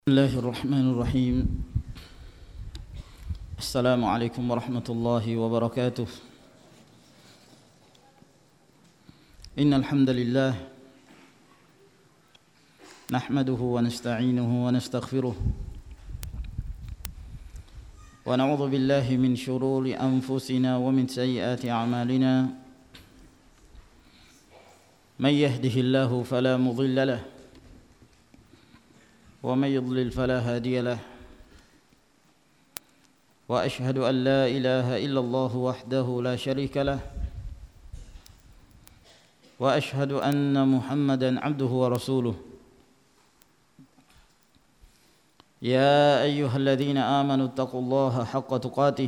بسم الله الرحمن الرحيم. السلام عليكم ورحمة الله وبركاته. إن الحمد لله نحمده ونستعينه ونستغفره ونعوذ بالله من شرور أنفسنا ومن سيئات أعمالنا. من يهده الله فلا مضل له ومن يضلل فلا هادي له، وأشهد أن لا إله إلا الله وحده لا شريك له، وأشهد أن محمدا عبده ورسوله. يا أيها الذين آمنوا اتقوا الله حق تقاته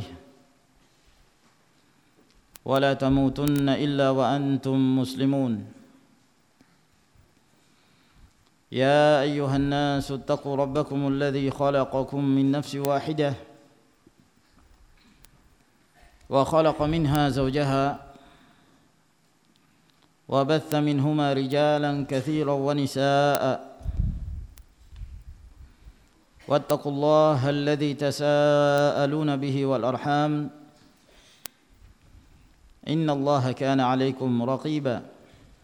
ولا تموتن إلا وأنتم مسلمون. يا أيها الناس اتقوا ربكم الذي خلقكم من نفس واحدة وخلق منها زوجها وبث منهما رجالا كثيرا ونساء، واتقوا الله الذي تساءلون به والأرحام إن الله كان عليكم رقيبا.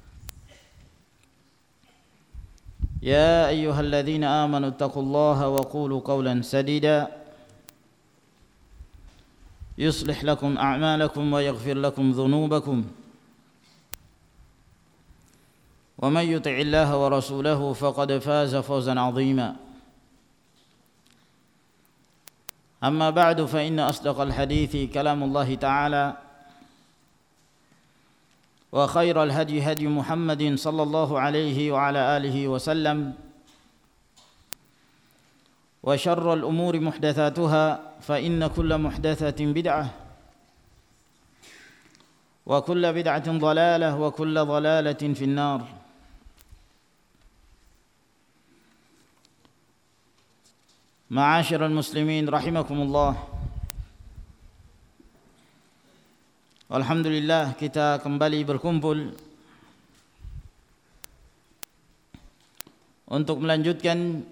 يا أيها الذين آمنوا اتقوا الله وقولوا قولا سديدا يصلح لكم أعمالكم ويغفر لكم ذنوبكم، ومن يطع الله ورسوله فقد فاز فوزا عظيما. أما بعد فإن أصدق الحديث كلام الله تعالى، وخير الهدي هدي محمد صلى الله عليه وعلى آله وسلم، وشر الأمور محدثاتها فإن كل محدثة بدعة، وكل بدعة ضلالة، وكل ضلالة في النار. معاشر المسلمين رحمكم الله. Alhamdulillah, kita kembali berkumpul untuk melanjutkan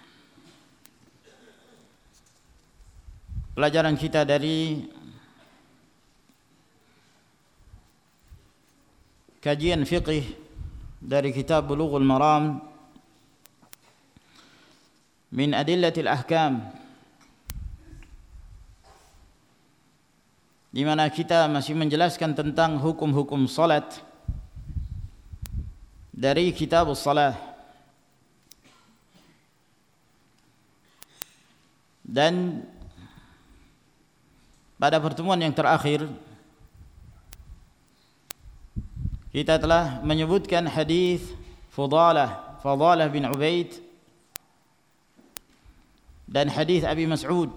pelajaran kita dari kajian fiqih dari kitab Bulughul Maram min Adillatil Ahkam, di mana kita masih menjelaskan tentang hukum-hukum salat dari kitab Shalah. Dan pada pertemuan yang terakhir kita telah menyebutkan hadis Fadalah bin Ubaid dan hadis Abi Mas'ud,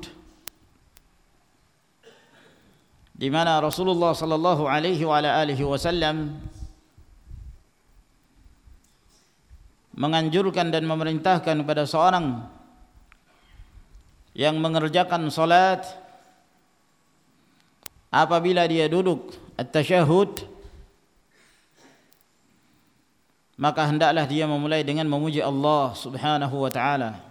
di mana Rasulullah sallallahu alaihi wa ala alihi wasallam menganjurkan dan memerintahkan kepada seorang yang mengerjakan salat apabila dia duduk at-tasyahud, maka hendaklah dia memulai dengan memuji Allah Subhanahu wa taala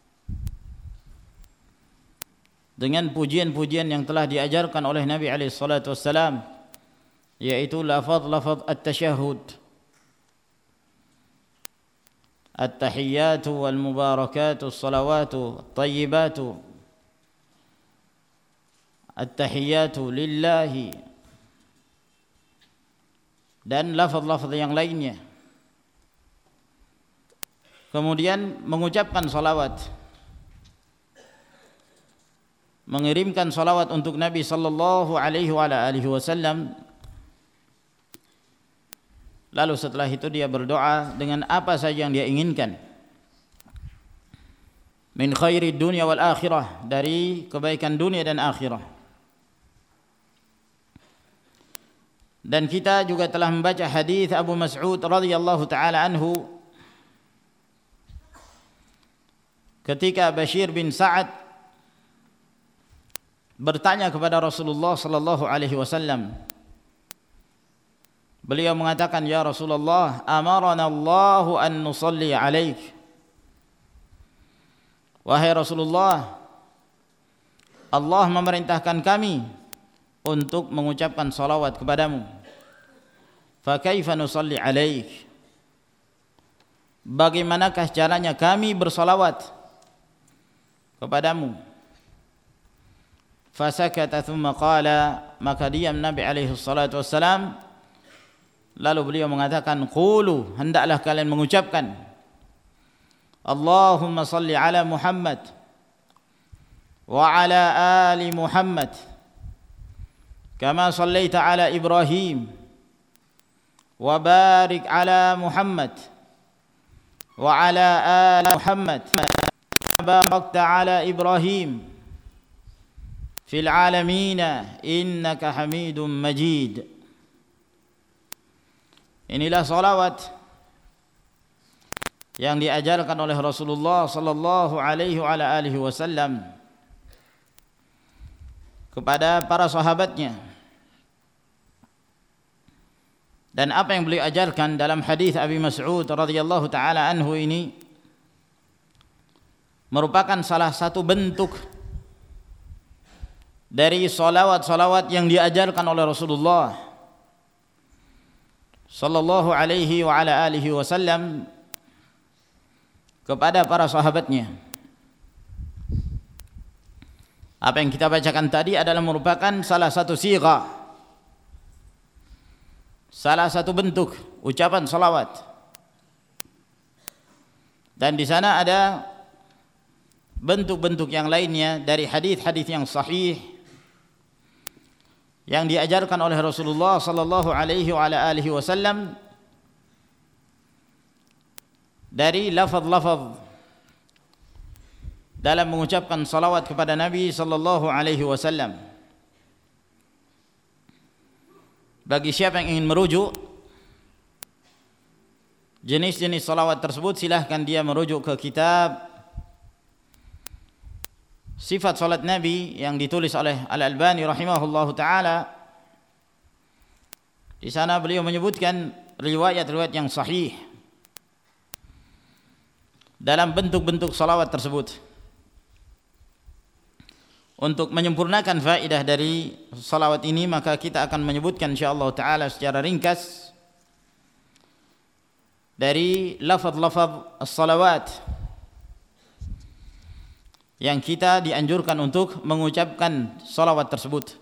dengan pujian-pujian yang telah diajarkan oleh Nabi alaihi salatu wassalam, yaitu lafaz at-tasyahud, at-tahiyyatu wal mubarakatu as-salawatu at-tayyibatu, at-tahiyyatu lillahi, dan lafaz-lafaz yang lainnya. Kemudian mengucapkan salawat, mengirimkan salawat untuk Nabi sallallahu alaihi wa alihi wasallam. Lalu setelah itu dia berdoa dengan apa saja yang dia inginkan min khairi dunya wal akhirah, dari kebaikan dunia dan akhirah. Dan kita juga telah membaca hadis Abu Mas'ud radhiyallahu taala anhu ketika Bashir bin Sa'ad bertanya kepada Rasulullah sallallahu alaihi wasallam. Beliau mengatakan, "Ya Rasulullah, amarana Allahu an nusalli alaik wahai Rasulullah, Allah memerintahkan kami untuk mengucapkan salawat kepadamu. Fa kaifa nusalli alaik? Bagaimanakah caranya kami bersalawat kepadamu? Fasakata thumma qala, maka diam Nabi alaihi salatu wassalam, lalu beliau mengatakan, qulu, hendaklah kalian mengucapkan, Allahumma salli ala Muhammad wa ala ali Muhammad kama sallaita ala Ibrahim wa barik ala Muhammad wa ala ali Muhammad barakta ala Ibrahim fil alamin innaka Hamidum Majid. Inilah salawat yang diajarkan oleh Rasulullah sallallahu alaihi wa ala alihi wasallam kepada para sahabatnya. Dan apa yang beliau ajarkan dalam hadis Abi Mas'ud radhiyallahu taala anhu ini merupakan salah satu bentuk dari salawat-salawat yang diajarkan oleh Rasulullah sallallahu alaihi wa ala alihi wasallam kepada para sahabatnya. Apa yang kita bacakan tadi adalah merupakan salah satu sigha, salah satu bentuk ucapan salawat. Dan di sana ada bentuk-bentuk yang lainnya dari hadis-hadis yang sahih yang diajarkan oleh Rasulullah sallallahu alaihi wa ala alihi wasallam dari lafaz-lafaz dalam mengucapkan salawat kepada Nabi sallallahu alaihi wasallam. Bagi siapa yang ingin merujuk jenis-jenis salawat tersebut, silahkan dia merujuk ke kitab Sifat Salat Nabi yang ditulis oleh Al-Albani rahimahullahu taala. Di sana beliau menyebutkan riwayat-riwayat yang sahih dalam bentuk-bentuk salawat tersebut. Untuk menyempurnakan faedah dari salawat ini, maka kita akan menyebutkan insyaallah taala secara ringkas dari lafaz-lafaz as-salawat yang kita dianjurkan untuk mengucapkan salawat tersebut.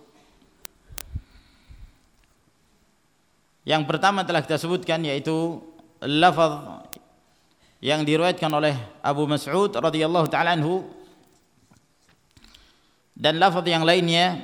Yang pertama telah kita sebutkan, yaitu lafaz yang diriwayatkan oleh Abu Mas'ud radhiyallahu taala anhu, dan lafaz yang lainnya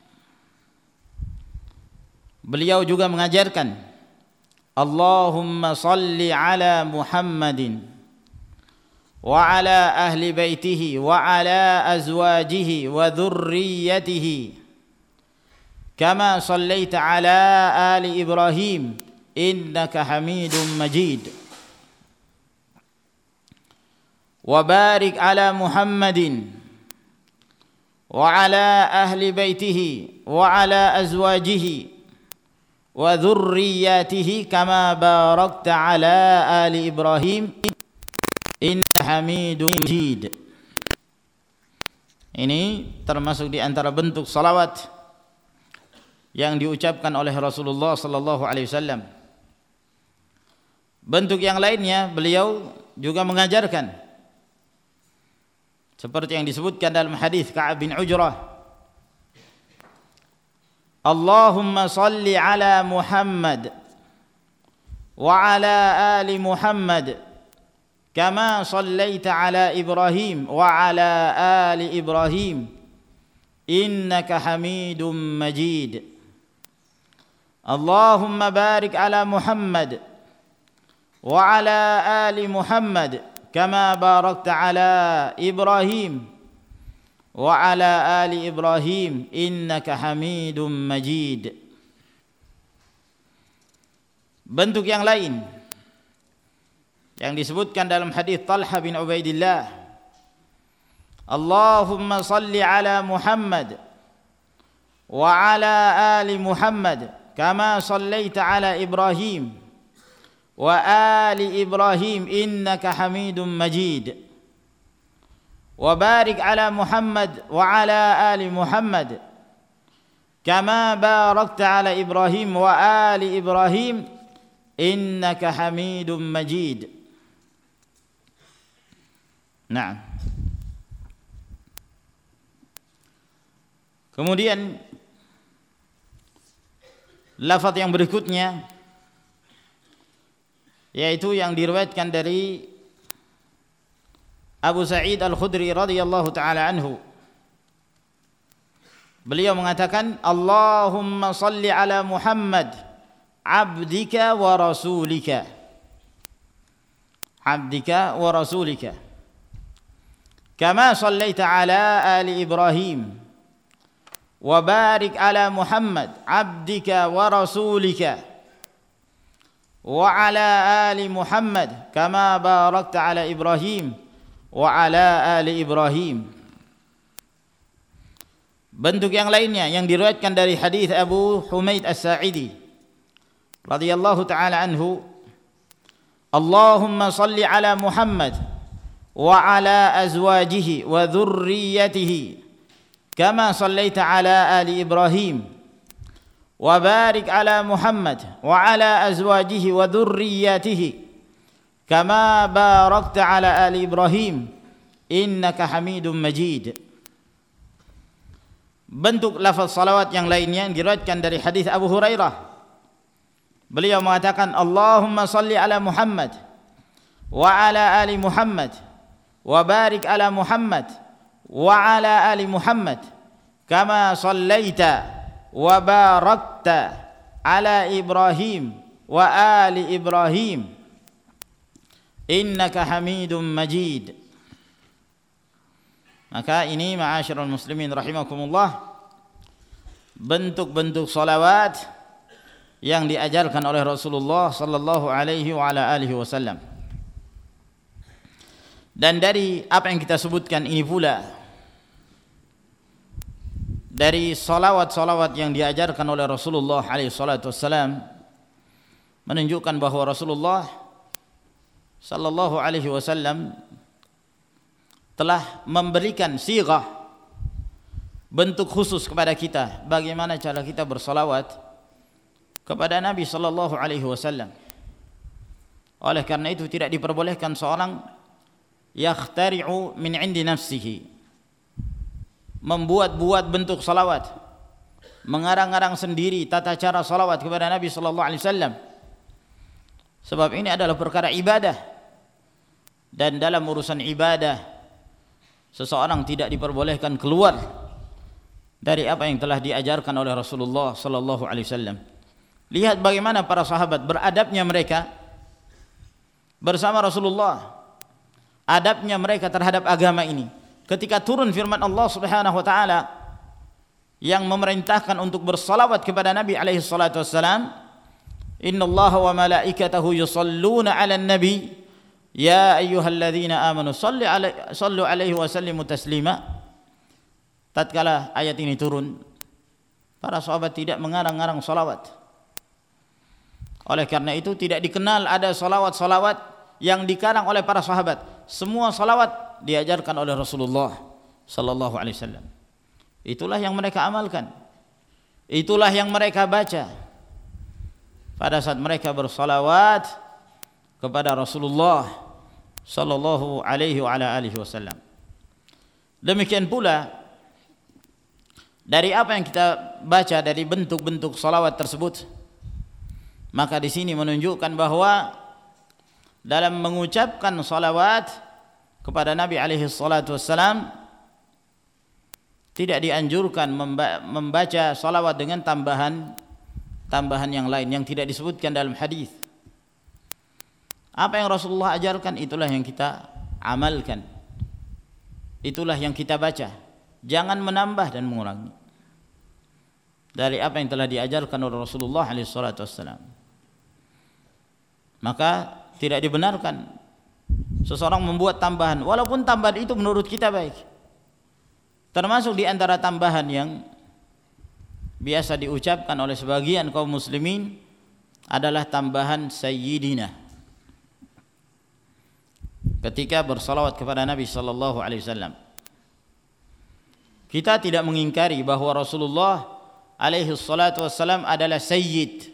beliau juga mengajarkan, Allahumma salli ala Muhammadin wa ala ahli baitihi wa ala azwajihi wa dhurriyyatihi kama sallaita ala ali Ibrahim innaka Hamidum Majid wa barik ala Muhammadin wa ala ahli baitihi wa ala azwajihi wa dhurriyyatihi kama barakta ala ali Ibrahim inna Hamidum Majid. Ini termasuk di antara bentuk salawat yang diucapkan oleh Rasulullah sallallahu alaihi wasallam. Bentuk yang lainnya beliau juga mengajarkan, seperti yang disebutkan dalam hadis Ka'ab bin Ujrah, Allahumma salli ala Muhammad wa ala ali Muhammad kama sallaita ala Ibrahim wa ala ali Ibrahim innaka Hamidum Majid. Allahumma barik ala Muhammad wa ala ali Muhammad kama barakta ala Ibrahim wa ala ali Ibrahim innaka Hamidum Majid. Bentuk yang lain yang disebutkan dalam hadis Talha bin Ubaidillah, Allahumma salli ala Muhammad wa ala ali Muhammad kama sallaita ala Ibrahim wa ali Ibrahim innaka Hamidum Majid wa barik ala Muhammad wa ala ali Muhammad kama barakta ala Ibrahim wa ali Ibrahim innaka Hamidum Majid. Nah, kemudian lafaz yang berikutnya yaitu yang diriwayatkan dari Abu Sa'id Al-Khudri radhiyallahu taala anhu. Beliau mengatakan, Allahumma salli ala Muhammad abdika wa rasulika. Abdika wa rasulika. Kama sallaita ala ali Ibrahim. Wa barik ala Muhammad abdika wa rasulika. Wa ala ali Muhammad kama barakta ala Ibrahim wa ala ali Ibrahim. Bentuk yang lainnya yang diriwayatkan dari hadis Abu Humaid As-Sa'idi radhiyallahu taala anhu, Allahumma salli ala Muhammad wa ala azwajihi wa dhurriyyatihi kama sallaita ala ali Ibrahim wa barik ala Muhammad wa ala azwajihi wa dhurriyyatihi kama barakta ala ali Ibrahim innaka Hamidum Majid. Bentuk lafaz salawat yang lainnya yang diriwayatkan dari hadis Abu Hurairah, beliau mengatakan, Allahumma salli ala Muhammad wa ala ali Muhammad wa barik ala Muhammad wa ala ali Muhammad kama sallaita wa barakta ala Ibrahim wa ali Ibrahim innaka Hamidum Majid. Maka ini ma'asyiral muslimin rahimakumullah, bentuk-bentuk salawat yang diajarkan oleh Rasulullah sallallahu alaihi wa ala alihi wasallam. Dan dari apa yang kita sebutkan ini pula, dari salawat-salawat yang diajarkan oleh Rasulullah alaihi salatu wassalam, menunjukkan bahwa Rasulullah sallallahu alaihi wasallam telah memberikan sighah, bentuk khusus kepada kita bagaimana cara kita bersalawat kepada Nabi sallallahu alaihi wasallam. Oleh karena itu tidak diperbolehkan seorang yakhtari'u min 'indi nafsihi, membuat-buat bentuk salawat, mengarang-arang sendiri tata cara salawat kepada Nabi sallallahu alaihi wasallam. Sebab ini adalah perkara ibadah, dan dalam urusan ibadah seseorang tidak diperbolehkan keluar dari apa yang telah diajarkan oleh Rasulullah sallallahu alaihi wasallam. Lihat bagaimana para sahabat beradabnya mereka bersama Rasulullah, adabnya mereka terhadap agama ini. Ketika turun firman Allah Subhanahu wa taala yang memerintahkan untuk bersalawat kepada Nabi alaihi salatu wassalam, innallaha wa malaikatahu yusalluna 'alan nabi ya ayyuhalladzina amanu sallu alaihi wa sallimu taslima. Tatkala ayat ini turun, para sahabat tidak mengarang-arang salawat. Oleh karena itu tidak dikenal ada salawat-salawat yang dikarang oleh para sahabat. Semua salawat diajarkan oleh Rasulullah sallallahu alaihi wasallam. Itulah yang mereka amalkan, itulah yang mereka baca pada saat mereka bersalawat kepada Rasulullah sallallahu alaihi wa ala alihi wasallam. Demikian pula dari apa yang kita baca dari bentuk-bentuk salawat tersebut, maka di sini menunjukkan bahwa dalam mengucapkan salawat kepada Nabi alaihi salatu wassalam tidak dianjurkan membaca salawat dengan tambahan yang lain yang tidak disebutkan dalam hadis. Apa yang Rasulullah ajarkan itulah yang kita amalkan, itulah yang kita baca. Jangan menambah dan mengurangi dari apa yang telah diajarkan oleh Rasulullah alaihi salatu wassalam. Maka tidak dibenarkan seseorang membuat tambahan, walaupun tambahan itu menurut kita baik. Termasuk di antara tambahan yang biasa diucapkan oleh sebagian kaum muslimin adalah tambahan sayyidina ketika bersalawat kepada Nabi sallallahu alaihi wasallam. Kita tidak mengingkari bahwa Rasulullah alaihi salatu wassalam adalah sayyid.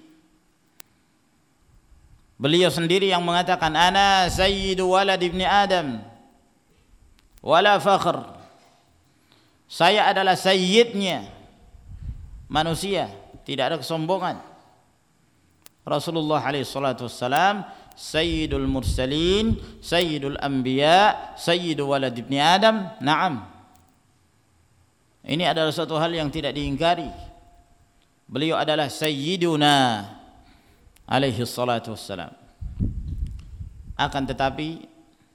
Beliau sendiri yang mengatakan, ana sayyidu walad ibni Adam wala fakhr. Saya adalah sayyidnya manusia, tidak ada kesombongan. Rasulullah alaihi salatu wassalam sayyidul mursalin, sayyidul anbiya, sayyidu walad ibni Adam. Naam. Ini adalah suatu hal yang tidak diingkari. Beliau adalah sayyiduna alaihi salatu wassalam. Akan tetapi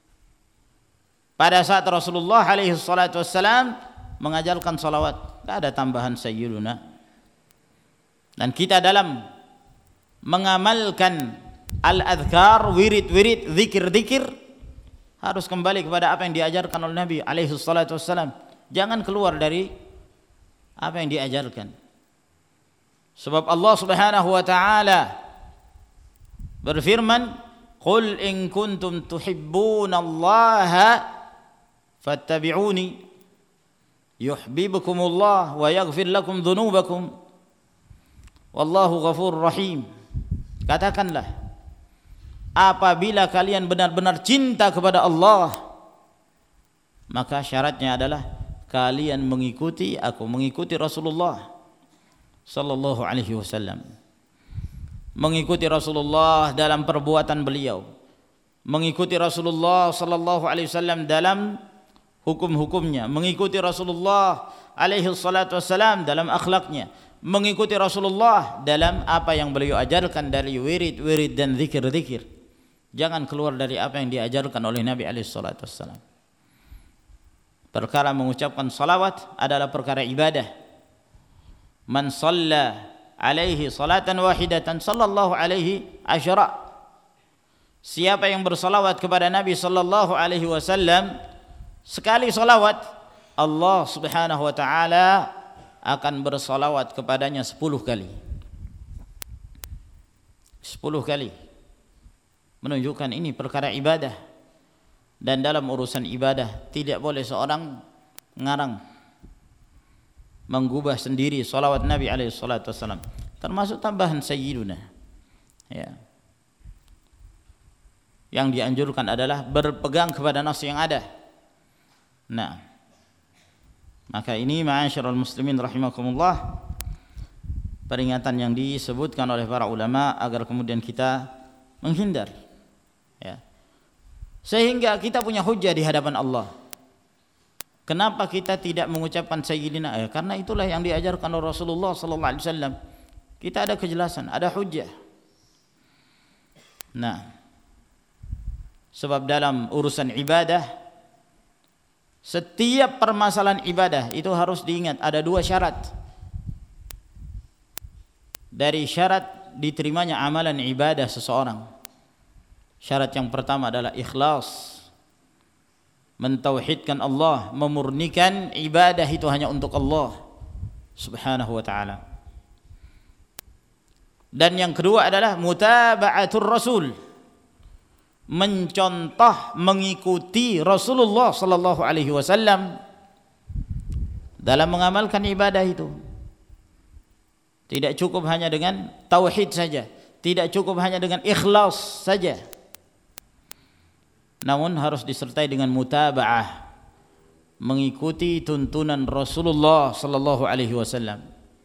pada saat Rasulullah alaihi salatu wassalam mengajarkan salawat, tidak ada tambahan sayyiduna. Dan kita dalam mengamalkan al-adhkar, wirid-wirid, zikir-zikir, harus kembali kepada apa yang diajarkan oleh Nabi alaihi salatu wassalam. Jangan keluar dari apa yang diajarkan. Sebab Allah Subhanahu wa taala berfirman, "Qul in kuntum tuhibbunallaha fattabi'uni yuhibbukumullah wa yaghfir lakum dhunubakum wallahu ghafurur rahim." Katakanlah, apabila kalian benar-benar cinta kepada Allah, maka syaratnya adalah kalian mengikuti aku, mengikuti Rasulullah sallallahu alaihi wasallam, mengikuti Rasulullah dalam perbuatan beliau, mengikuti Rasulullah sallallahu alaihi wasallam dalam hukum-hukumnya, mengikuti Rasulullah alaihi salatu wasallam dalam akhlaknya, mengikuti Rasulullah dalam apa yang beliau ajarkan dari wirid-wirid dan zikir-zikir. Jangan keluar dari apa yang diajarkan oleh Nabi alaihi salatu wasallam. Perkara mengucapkan salawat adalah perkara ibadah. Man shalla alaihi salatan wahidatan sallallahu alaihi asyara. Siapa yang bersalawat kepada Nabi sallallahu alaihi wasallam sekali salawat, Allah Subhanahu wa taala akan bersalawat kepadanya 10 kali. 10 kali. Menunjukkan ini perkara ibadah. Dan dalam urusan ibadah tidak boleh seorang ngarang, menggubah sendiri salawat Nabi alaihi salatu wasallam, termasuk tambahan sayyiduna. Ya. Yang dianjurkan adalah berpegang kepada nas yang ada. Nah, maka ini ma'asyiral muslimin rahimakumullah, peringatan yang disebutkan oleh para ulama agar kemudian kita menghindar, ya. Sehingga kita punya hujjah di hadapan Allah. Kenapa kita tidak mengucapkan sayyidina? Karena itulah yang diajarkan oleh Rasulullah sallallahu alaihi wasallam. Kita ada kejelasan, ada hujjah. Nah, sebab dalam urusan ibadah, setiap permasalahan ibadah itu harus diingat ada 2 syarat. Dari syarat diterimanya amalan ibadah seseorang. Syarat yang pertama adalah ikhlas, mentauhidkan Allah, memurnikan ibadah itu hanya untuk Allah Subhanahu wa taala. Dan yang kedua adalah mutaba'atur rasul, mencontoh, mengikuti Rasulullah sallallahu alaihi wasallam dalam mengamalkan ibadah itu. Tidak cukup hanya dengan tauhid saja, tidak cukup hanya dengan ikhlas saja, namun harus disertai dengan mutaba'ah, mengikuti tuntunan Rasulullah sallallahu alaihi wasallam.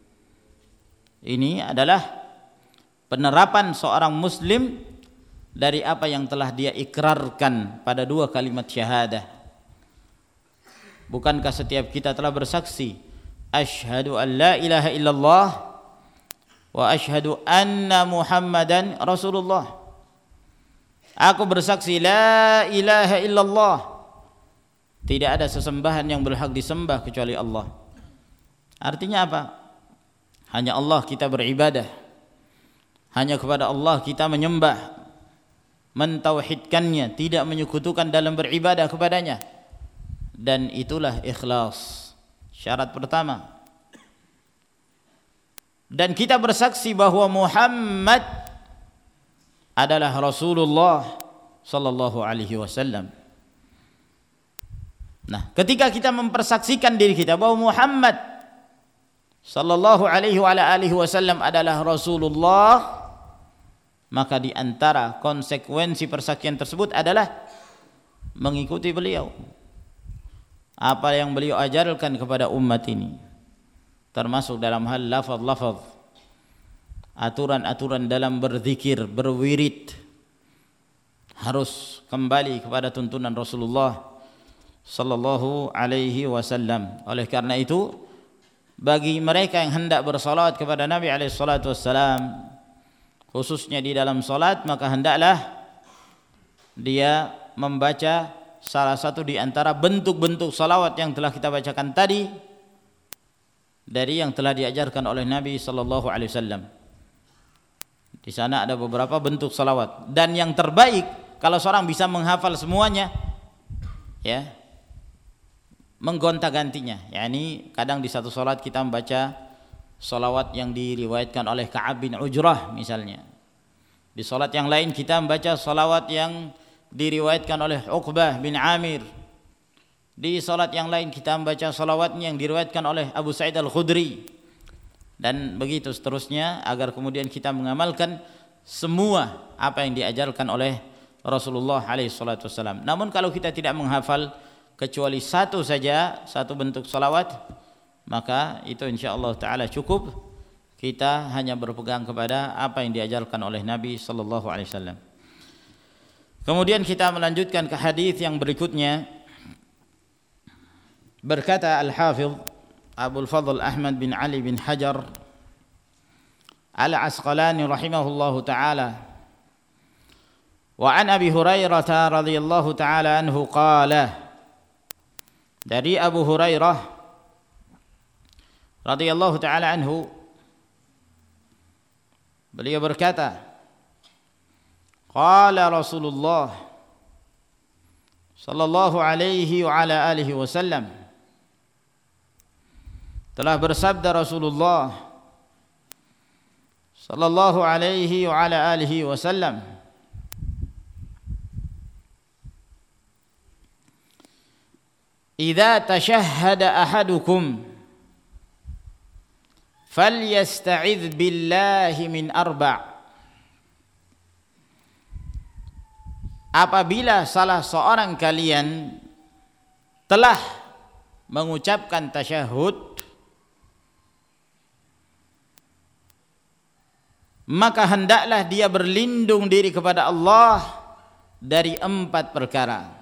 Ini adalah penerapan seorang muslim dari apa yang telah dia ikrarkan pada 2 kalimat syahadah. Bukankah setiap kita telah bersaksi asyhadu an la ilaha illallah wa asyhadu anna Muhammadan Rasulullah? Aku bersaksi la ilaha illallah, tidak ada sesembahan yang berhak disembah kecuali Allah. Artinya apa? Hanya Allah kita beribadah, hanya kepada Allah kita menyembah, mentauhidkannya, tidak menyekutukan dalam beribadah kepadanya. Dan itulah ikhlas, syarat pertama. Dan kita bersaksi bahwa Muhammad adalah Rasulullah sallallahu alaihi wasallam. Nah, ketika kita mempersaksikan diri kita bahwa Muhammad sallallahu alaihi wa ala alihi wasallam adalah Rasulullah, maka di antara konsekuensi persaksian tersebut adalah mengikuti beliau. Apa yang beliau ajarkan kepada umat ini, termasuk dalam hal lafaz-lafaz, aturan-aturan dalam berzikir, berwirid, harus kembali kepada tuntunan Rasulullah sallallahu alaihi wasallam. Oleh karena itu, bagi mereka yang hendak bersalawat kepada Nabi alaihi salatu wassalam, khususnya di dalam salat, maka hendaklah dia membaca salah satu di antara bentuk-bentuk salawat yang telah kita bacakan tadi dari yang telah diajarkan oleh Nabi sallallahu alaihi wasallam. Di sana ada beberapa bentuk salawat, dan yang terbaik kalau seorang bisa menghafal semuanya, ya, menggonta-gantinya. Yani kadang di satu salat kita membaca salawat yang diriwayatkan oleh Ka'ab bin Ujrah misalnya. Di salat yang lain kita membaca salawat yang diriwayatkan oleh Uqbah bin Amir. Di salat yang lain kita membaca salawatnya yang diriwayatkan oleh Abu Sa'id Al-Khudri. Dan begitu seterusnya, agar kemudian kita mengamalkan semua apa yang diajarkan oleh Rasulullah alaihi salatu wasallam. Namun kalau kita tidak menghafal kecuali satu saja, satu bentuk salawat, maka itu insyaallah taala cukup. Kita hanya berpegang kepada apa yang diajarkan oleh Nabi sallallahu alaihi wasallam. Kemudian kita melanjutkan ke hadis yang berikutnya. Berkata Al-Hafidz Abdul Fadl Ahmad bin Ali bin Hajar Al-Asqalani rahimahullahu taala, wa an Abi Hurairah radhiyallahu taala anhu qala, dari Abu Hurairah radhiyallahu taala anhu, beliau berkata, qala Rasulullah sallallahu alaihi wa ala alihi wasallam, telah bersabda Rasulullah sallallahu alaihi wa ala alihi wasallam, idza tashahhada ahadukum falyasta'idz billahi min arba'. Apabila salah seorang kalian telah mengucapkan tasyahud, maka hendaklah dia berlindung diri kepada Allah dari 4 perkara.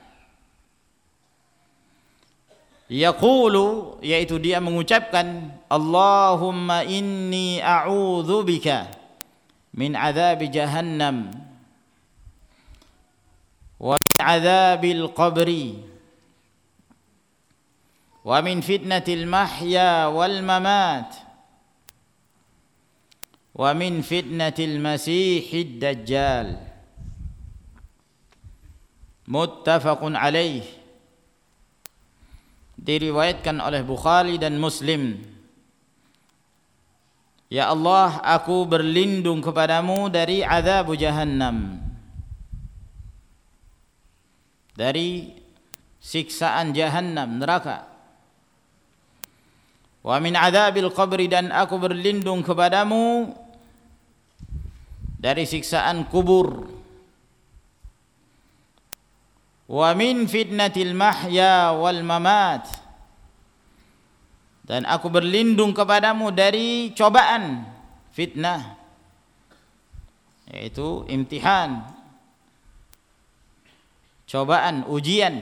Yaqulu, yaitu dia mengucapkan, Allahumma inni a'udzubika min adzabi jahannam wa min adzabil qabri wa min fitnatil mahya wal mamat wa min fitnatil masihid dajjal. Muttafaqun alaih. Diriwayatkan oleh Bukhari dan Muslim. Ya Allah, aku berlindung kepadamu dari azab jahannam, dari siksaan jahannam, neraka. Wa min adzabil qabri, dan aku berlindung kepadamu dari siksaan kubur. Wa min fitnatil mahya wal mamat, dan aku berlindung kepadamu dari cobaan, fitnah, yaitu imtihan, cobaan, ujian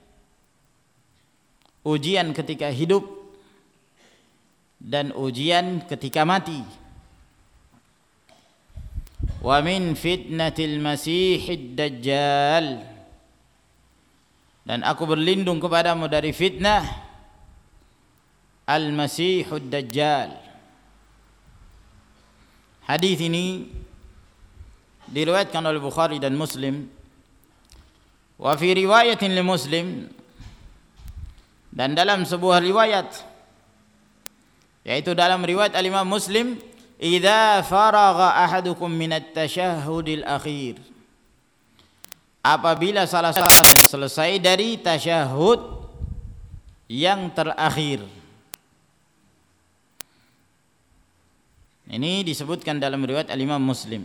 ketika hidup dan ujian ketika mati. Wa min fitnatil masihid dajjal, dan aku berlindung kepadamu dari fitnah al-masihud dajjal. Hadis ini diriwayatkan oleh Bukhari dan Muslim. Wa fi riwayatin li Muslim, dan dalam sebuah riwayat, yaitu dalam riwayat al-Imam Muslim, idza faragha ahadukum minat tasyahhudil akhir, apabila salah seorang selesai dari tasyahud yang terakhir. Ini disebutkan dalam riwayat Al-Imam Muslim.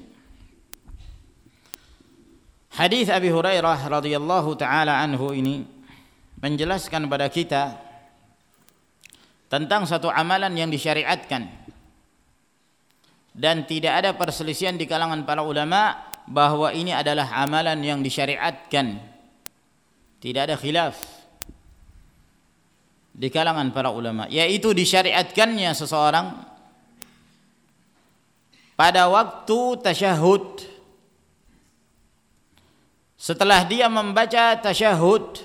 Hadis Abi Hurairah radhiyallahu taala anhu ini menjelaskan kepada kita tentang satu amalan yang disyariatkan dan tidak ada perselisihan di kalangan para ulama bahwa ini adalah amalan yang disyariatkan. Tidak ada khilaf di kalangan para ulama, yaitu disyariatkannya seseorang pada waktu tasyahud. Setelah dia membaca tasyahud,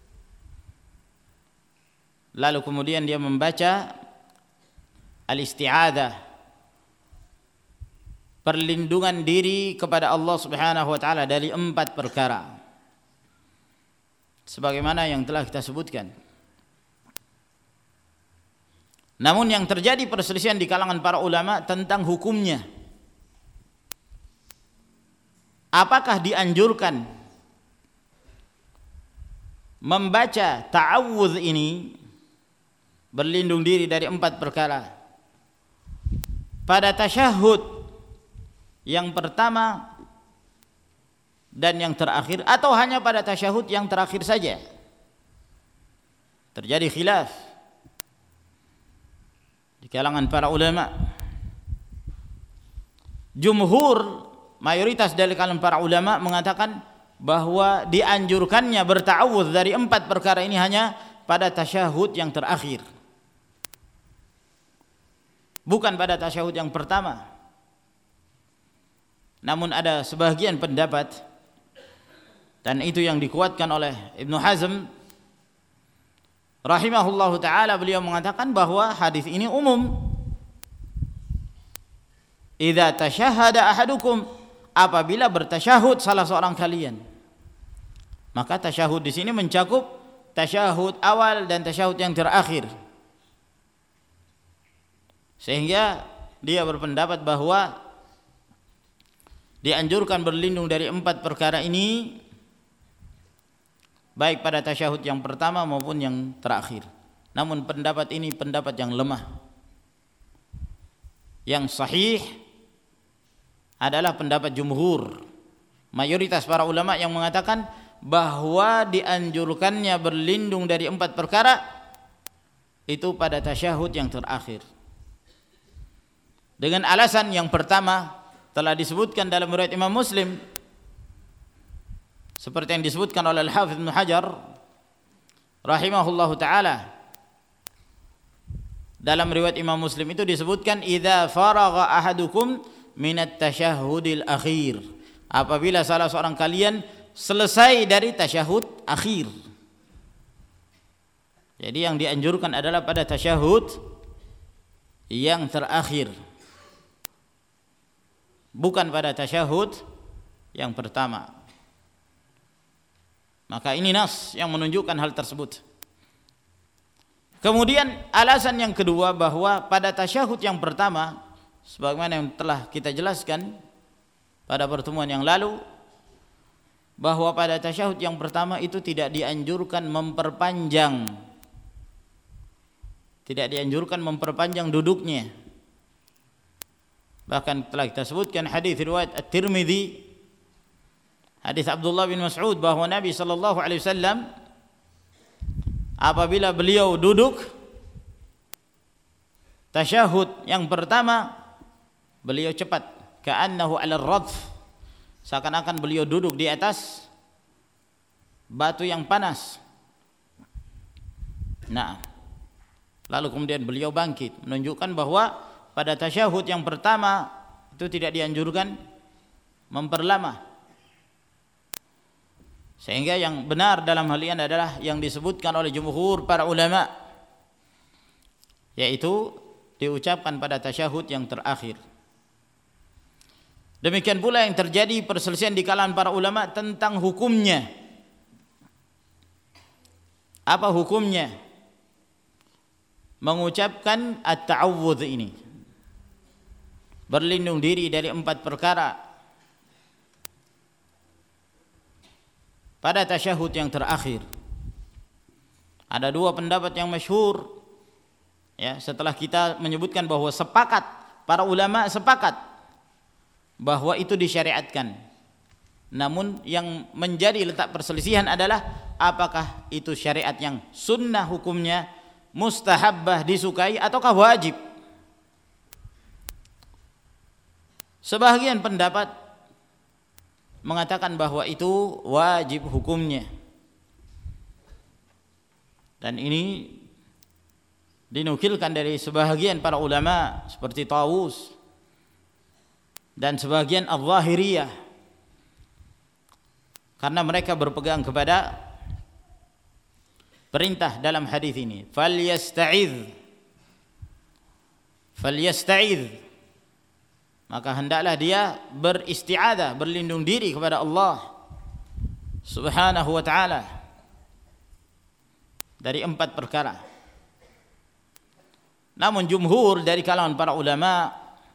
lalu kemudian dia membaca al-isti'adzah, perlindungan diri kepada Allah Subhanahu wa taala dari 4 perkara. Sebagaimana yang telah kita sebutkan. Namun yang terjadi perselisihan di kalangan para ulama tentang hukumnya. Apakah dianjurkan membaca ta'awudz ini, berlindung diri dari 4 perkara, pada tasyahud yang pertama dan yang terakhir, atau hanya pada tasyahud yang terakhir saja? Terjadi khilaf di kalangan para ulama. Jumhur, mayoritas dari kalangan para ulama mengatakan bahwa dianjurkannya berta'awudz dari 4 perkara ini hanya pada tasyahud yang terakhir, bukan pada tasyahud yang pertama. Namun ada sebagian pendapat, dan itu yang dikuatkan oleh Ibnu Hazm rahimahullahu taala, beliau mengatakan bahwa hadis ini umum. Idza tasyahhada ahadukum, apabila bertasyahud salah seorang kalian, maka tasyahud di sini mencakup tasyahud awal dan tasyahud yang terakhir. Sehingga dia berpendapat bahwa dianjurkan berlindung dari 4 perkara ini baik pada tasyahud yang pertama maupun yang terakhir. Namun pendapat ini pendapat yang lemah. Yang sahih adalah pendapat jumhur, mayoritas para ulama, yang mengatakan bahwa dianjurkannya berlindung dari 4 perkara itu pada tasyahud yang terakhir. Dengan alasan yang pertama telah disebutkan dalam riwayat Imam Muslim, seperti yang disebutkan oleh Al-Hafidz Ibnu Hajar rahimahullahu taala. Dalam riwayat Imam Muslim itu disebutkan idza faragha ahadukum minat tasyahudil akhir, apabila salah seorang kalian selesai dari tasyahud akhir. Jadi yang dianjurkan adalah pada tasyahud yang terakhir, bukan pada tasyahud yang pertama. Maka ini nas yang menunjukkan hal tersebut. Kemudian alasan yang kedua, bahwa pada tasyahud yang pertama, sebagaimana yang telah kita jelaskan pada pertemuan yang lalu, bahwa pada tasyahud yang pertama itu tidak dianjurkan memperpanjang, tidak dianjurkan memperpanjang duduknya. Bahkan telah kita sebutkan hadis riwayat At-Tirmidzi, hadis Abdullah bin Mas'ud, bahwa Nabi sallallahu alaihi wasallam apabila beliau duduk tasyahud yang pertama, beliau cepat, ka'annahu 'ala ar-radf, seakan-akan beliau duduk di atas batu yang panas. Nah, lalu kemudian beliau bangkit, menunjukkan bahwa pada tasyahud yang pertama itu tidak dianjurkan memperlama. Sehingga yang benar dalam hal ini adalah yang disebutkan oleh jumhur para ulama, yaitu diucapkan pada tasyahud yang terakhir. Demikian pula yang terjadi perselisihan di kalangan para ulama tentang hukumnya. Apa hukumnya mengucapkan at-ta'awudz ini, berlindung diri dari 4 perkara pada tasyahud yang terakhir? Ada dua pendapat yang masyhur. Ya, setelah kita menyebutkan bahwa sepakat, para ulama sepakat bahwa itu disyariatkan. Namun yang menjadi letak perselisihan adalah apakah itu syariat yang sunnah hukumnya, mustahabbah disukai ataukah wajib. Sebahagian pendapat mengatakan bahwa itu wajib hukumnya. Dan ini dinukilkan dari sebahagian para ulama seperti Tawus dan sebagian Al-Zahiriyah, karena mereka berpegang kepada perintah dalam hadis ini, falyasta'idz, maka hendaklah dia beristi'adzah, berlindung diri kepada Allah Subhanahu wa ta'ala dari 4 perkara. Namun jumhur dari kalangan para ulama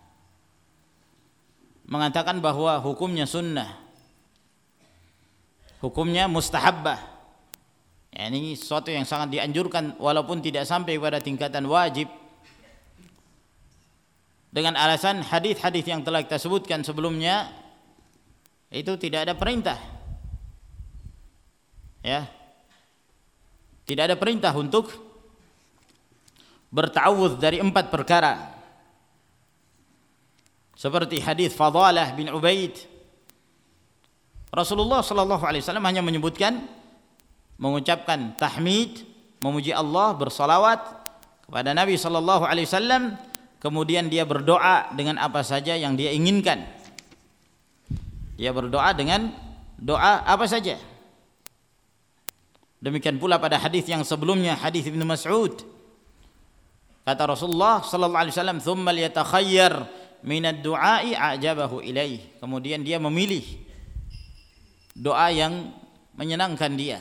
mengatakan bahwa hukumnya sunnah, hukumnya mustahabbah. Ya, ini sesuatu yang sangat dianjurkan walaupun tidak sampai pada tingkatan wajib, dengan alasan hadis-hadis yang telah kita sebutkan sebelumnya itu tidak ada perintah. Ya. Tidak ada perintah untuk berta'awudz dari 4 perkara. Seperti hadis Fadalah bin Ubaid, Rasulullah sallallahu alaihi wasallam hanya menyebutkan, mengucapkan tahmid, memuji Allah, bersalawat kepada Nabi sallallahu alaihi wasallam, kemudian dia berdoa dengan apa saja yang dia inginkan. Dia berdoa dengan doa apa saja. Demikian pula pada hadis yang sebelumnya, hadis Ibnu Mas'ud, kata Rasulullah sallallahu alaihi wasallam, "Tsumma liyatakhayyar minad du'a'i a'jabahu ilaih." Kemudian dia memilih doa yang menyenangkan dia.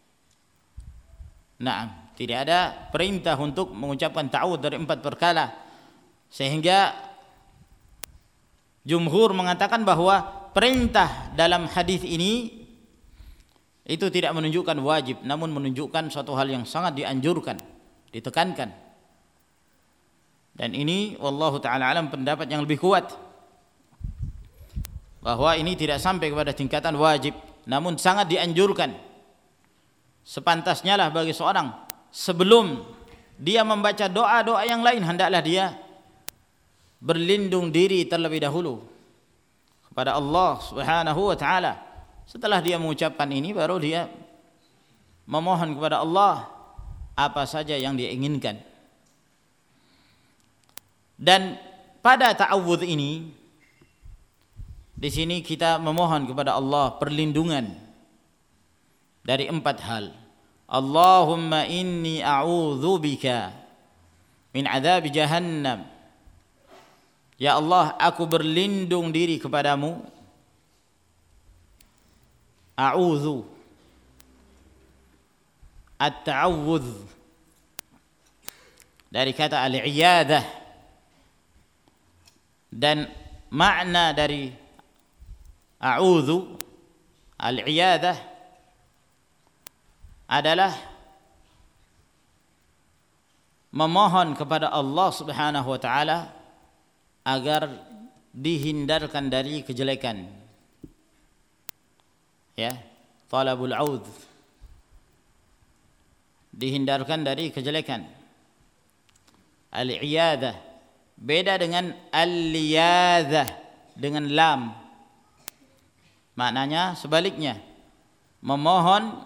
Nah, tidak ada perintah untuk mengucapkan ta'awudz dari 4 perkara, sehingga jumhur mengatakan bahwa perintah dalam hadis ini itu tidak menunjukkan wajib, namun menunjukkan suatu hal yang sangat dianjurkan, ditekankan. Dan ini wallahu taala alam pendapat yang lebih kuat, bahwa ini tidak sampai kepada tingkatan wajib, namun sangat dianjurkan. Sepantasnya lah bagi seorang sebelum dia membaca doa-doa yang lain, hendaklah dia berlindung diri terlebih dahulu kepada Allah Subhanahu wa taala. Setelah dia mengucapkan ini, baru dia memohon kepada Allah apa saja yang dia inginkan. Dan pada ta'awudz ini, di sini kita memohon kepada Allah perlindungan dari 4 hal. Allahumma inni a'udzubika min adzab jahannam. Ya Allah, aku berlindung diri kepadamu. A'udzu, at-ta'awudz dari kata al-iyadah, dan makna dari a'udzu al-iyadah adalah memohon kepada Allah Subhanahu wa taala agar dihindarkan dari kejelekan. Ya, talabul audz, dihindarkan dari kejelekan. Al-iyadah beda dengan al-liyadah dengan lam, maknanya sebaliknya, memohon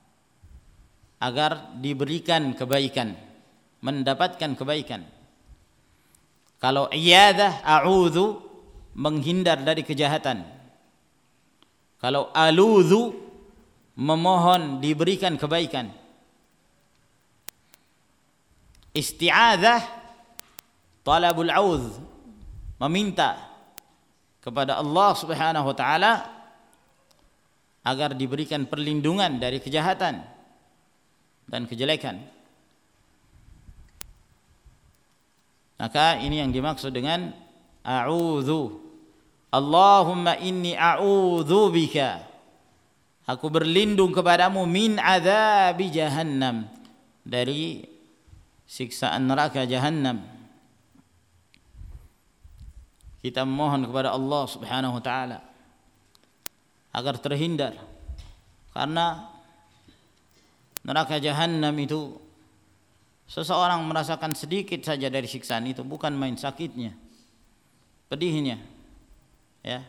agar diberikan kebaikan, mendapatkan kebaikan. Kalau iyadah, a'udzu, menghindar dari kejahatan. Kalau aludzu, memohon diberikan kebaikan. Isti'adzah, talabul audz, meminta kepada Allah Subhanahu wa taala agar diberikan perlindungan dari kejahatan dan kejelekan. Maka ini yang dimaksud dengan a'udzu. Allahumma inni a'udzu bika, aku berlindung kepadamu, min adzabi jahannam, dari siksaan neraka Jahannam. Kita mohon kepada Allah Subhanahu wa taala agar terhindar, karena neraka Jahannam itu seseorang merasakan sedikit saja dari siksaan itu, bukan main sakitnya, pedihnya, ya.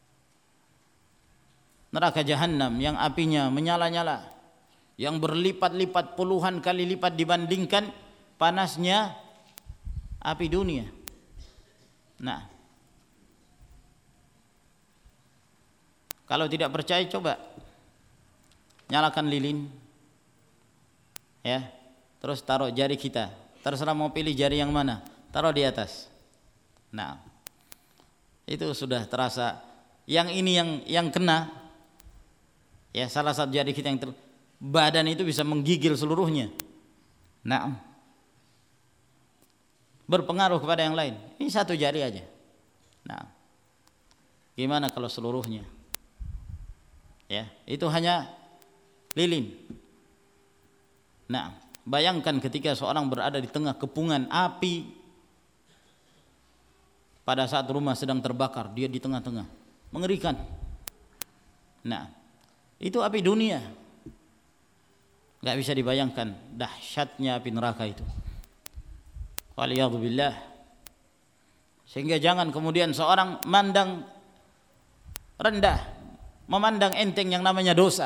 Neraka Jahannam yang apinya menyala-nyala, yang berlipat-lipat puluhan kali lipat dibandingkan panasnya api dunia. Nah, kalau tidak percaya coba nyalakan lilin, ya, terus taruh jari kita, terserah mau pilih jari yang mana, taruh di atas. Nah, itu sudah terasa. Yang ini yang kena, ya, salah satu jari kita yang badan itu bisa menggigil seluruhnya. Nah, berpengaruh kepada yang lain. Ini satu jari aja. Nah, gimana kalau seluruhnya? Ya, itu hanya lilin. Nah, bayangkan ketika seorang berada di tengah kepungan api pada saat rumah sedang terbakar, dia di tengah-tengah, mengerikan. Nah, itu api dunia, nggak bisa dibayangkan dahsyatnya api neraka itu. Waliyadzubillah. Sehingga jangan kemudian seorang mandang rendah, memandang enteng yang namanya dosa.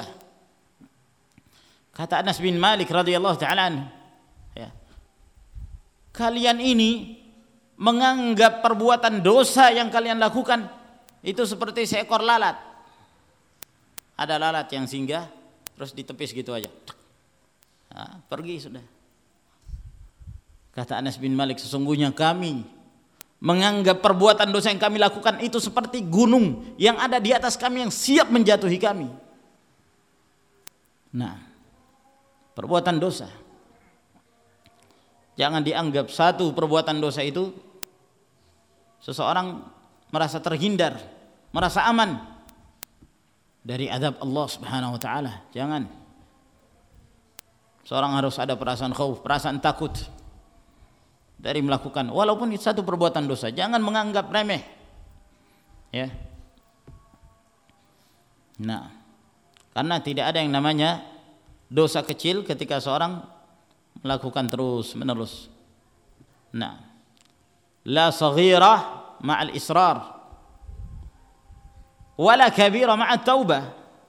Kata Anas bin Malik radhiyallahu ta'ala anhu, ya, kalian ini menganggap perbuatan dosa yang kalian lakukan itu seperti seekor lalat. Ada lalat yang singgah terus ditepis gitu aja, nah, pergi sudah. Kata Anas bin Malik, sesungguhnya kami menganggap perbuatan dosa yang kami lakukan itu seperti gunung yang ada di atas kami yang siap menjatuhi kami. Nah, perbuatan dosa, jangan dianggap satu perbuatan dosa itu seseorang merasa terhindar, merasa aman dari azab Allah Subhanahu wa taala. Jangan. Seorang harus ada perasaan khauf, perasaan takut dari melakukan walaupun itu satu perbuatan dosa. Jangan menganggap remeh, ya. Nah, karena tidak ada yang namanya dosa kecil ketika seorang melakukan terus menerus. Nah, la saghirah ma'al israr wala kabira ma'at taubah.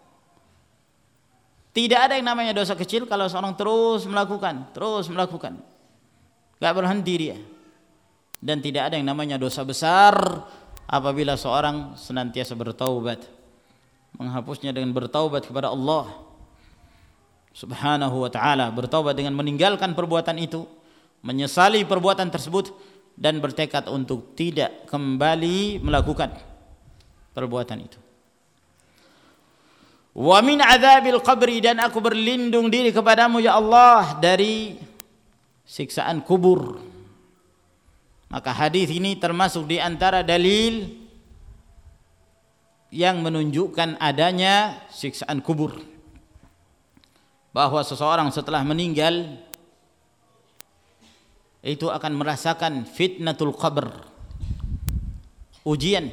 Tidak ada yang namanya dosa kecil kalau seorang terus melakukan, gak berhenti dia. Dan tidak ada yang namanya dosa besar apabila seorang senantiasa bertaubat, menghapusnya dengan bertaubat kepada Allah Subhanahu wa ta'ala, bertaubat dengan meninggalkan perbuatan itu, menyesali perbuatan tersebut, dan bertekad untuk tidak kembali melakukan perbuatan itu. Wa min adzabil qabri, dan aku berlindung diri kepadamu ya Allah dari siksaan kubur. Maka hadis ini termasuk di antara dalil yang menunjukkan adanya siksaan kubur, bahwa seseorang setelah meninggal itu akan merasakan fitnatul qabr, ujian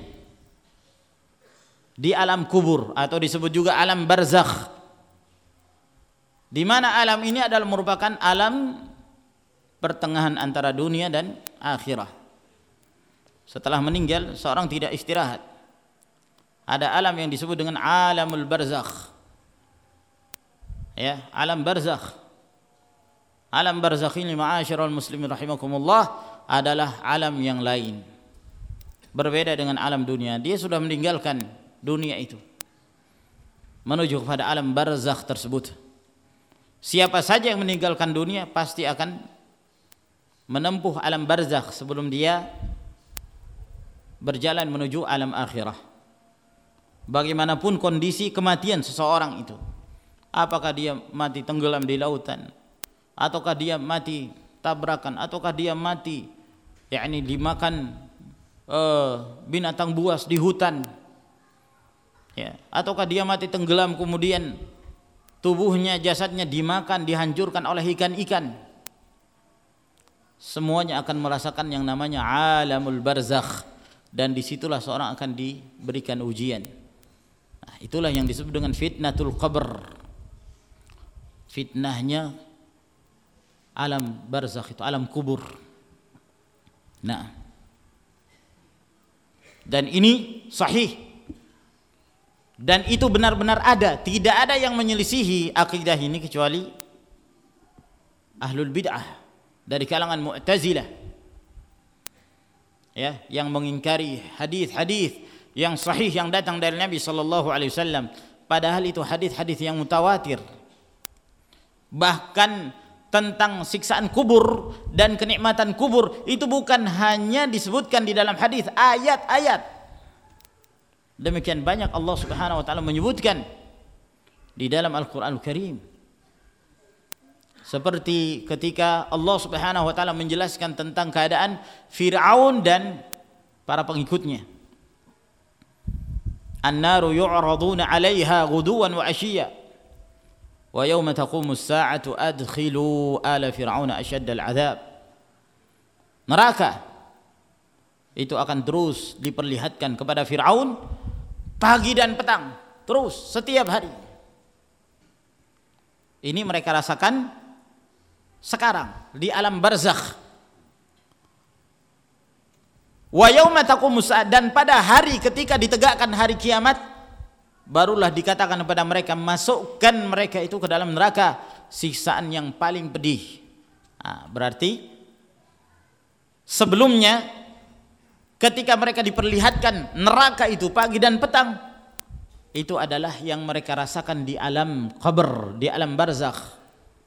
di alam kubur, atau disebut juga alam barzakh, di mana alam ini adalah merupakan alam pertengahan antara dunia dan akhirah. Setelah meninggal seorang tidak istirahat, ada alam yang disebut dengan alamul barzakh, ya, alam barzakh. Alam barzakh ini ma'asyiral muslimin rahimakumullah adalah alam yang lain, berbeda dengan alam dunia. Dia sudah meninggalkan dunia itu, menuju kepada alam barzakh tersebut. Siapa saja yang meninggalkan dunia pasti akan menempuh alam barzakh sebelum dia berjalan menuju alam akhirah. Bagaimanapun kondisi kematian seseorang itu, apakah dia mati tenggelam di lautan, ataukah dia mati tabrakan, ataukah dia mati yakni dimakan binatang buas di hutan, ya, ataukah dia mati tenggelam kemudian tubuhnya, jasadnya dimakan, dihancurkan oleh ikan-ikan. semuanya akan merasakan yang namanya alamul barzakh, dan disitulah seorang akan diberikan ujian. Nah, itulah yang disebut dengan fitnatul qabr. Fitnahnya alam barzakh, itu alam kubur. Nah, dan ini sahih, dan itu benar-benar ada. Tidak ada yang menyelisihi akidah ini kecuali ahlul bid'ah dari kalangan Mu'tazilah, ya, yang mengingkari hadis-hadis yang sahih yang datang dari Nabi sallallahu alaihi wasallam, padahal itu hadis-hadis yang mutawatir. Bahkan tentang siksaan kubur dan kenikmatan kubur itu bukan hanya disebutkan di dalam hadis, ayat-ayat. Demikian banyak Allah Subhanahu wa taala menyebutkan di dalam Al-Qur'anul Karim. Seperti ketika Allah Subhanahu wa taala menjelaskan tentang keadaan Fir'aun dan para pengikutnya. An-naru yu'raduna 'alaiha ghuduwan wa 'ashiyya wa yawma taqumus sa'atu adkhilu ala fir'auna asyaddal 'adzab. Neraka itu akan terus diperlihatkan kepada Fir'aun pagi dan petang, terus setiap hari. Ini mereka rasakan sekarang di alam barzakh. Wa yauma taqumus sa'a, dan pada hari ketika ditegakkan hari kiamat, barulah dikatakan kepada mereka, masukkan mereka itu ke dalam neraka, siksaan yang paling pedih. Nah, berarti sebelumnya ketika mereka diperlihatkan neraka itu pagi dan petang, itu adalah yang mereka rasakan di alam qabr, di alam barzakh.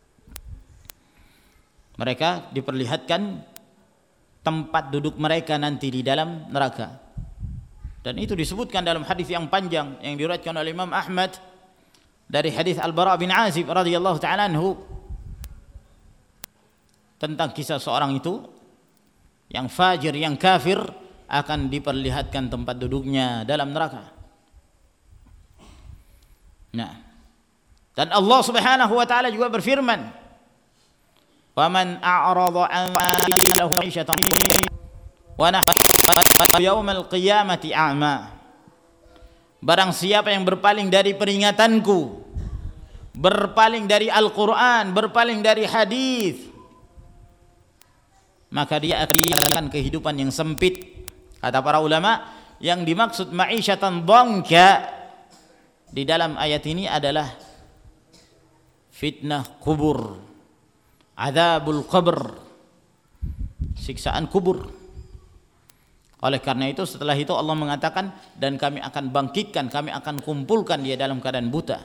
Mereka diperlihatkan tempat duduk mereka nanti di dalam neraka. Dan itu disebutkan dalam hadis yang panjang yang diriwayatkan oleh Imam Ahmad dari hadis Al-Bara bin Azib radhiyallahu taala anhu, tentang kisah seorang itu yang fajir, yang kafir, akan diperlihatkan tempat duduknya dalam neraka. Nah, dan Allah Subhanahu wa taala juga berfirman, "Faman a'rada 'an lahu 'ishatan wa nahnu yaumal qiyamati a'ma." Barang siapa yang berpaling dari peringatanku, berpaling dari Al-Qur'an, berpaling dari hadis, maka dia akan kehidupan yang sempit. Kata para ulama, yang dimaksud ma'isyatan dhanka di dalam ayat ini adalah fitnah kubur, adzabul qabr, siksaan kubur. Oleh karena itu setelah itu Allah mengatakan, dan kami akan bangkitkan, kami akan kumpulkan dia dalam keadaan buta.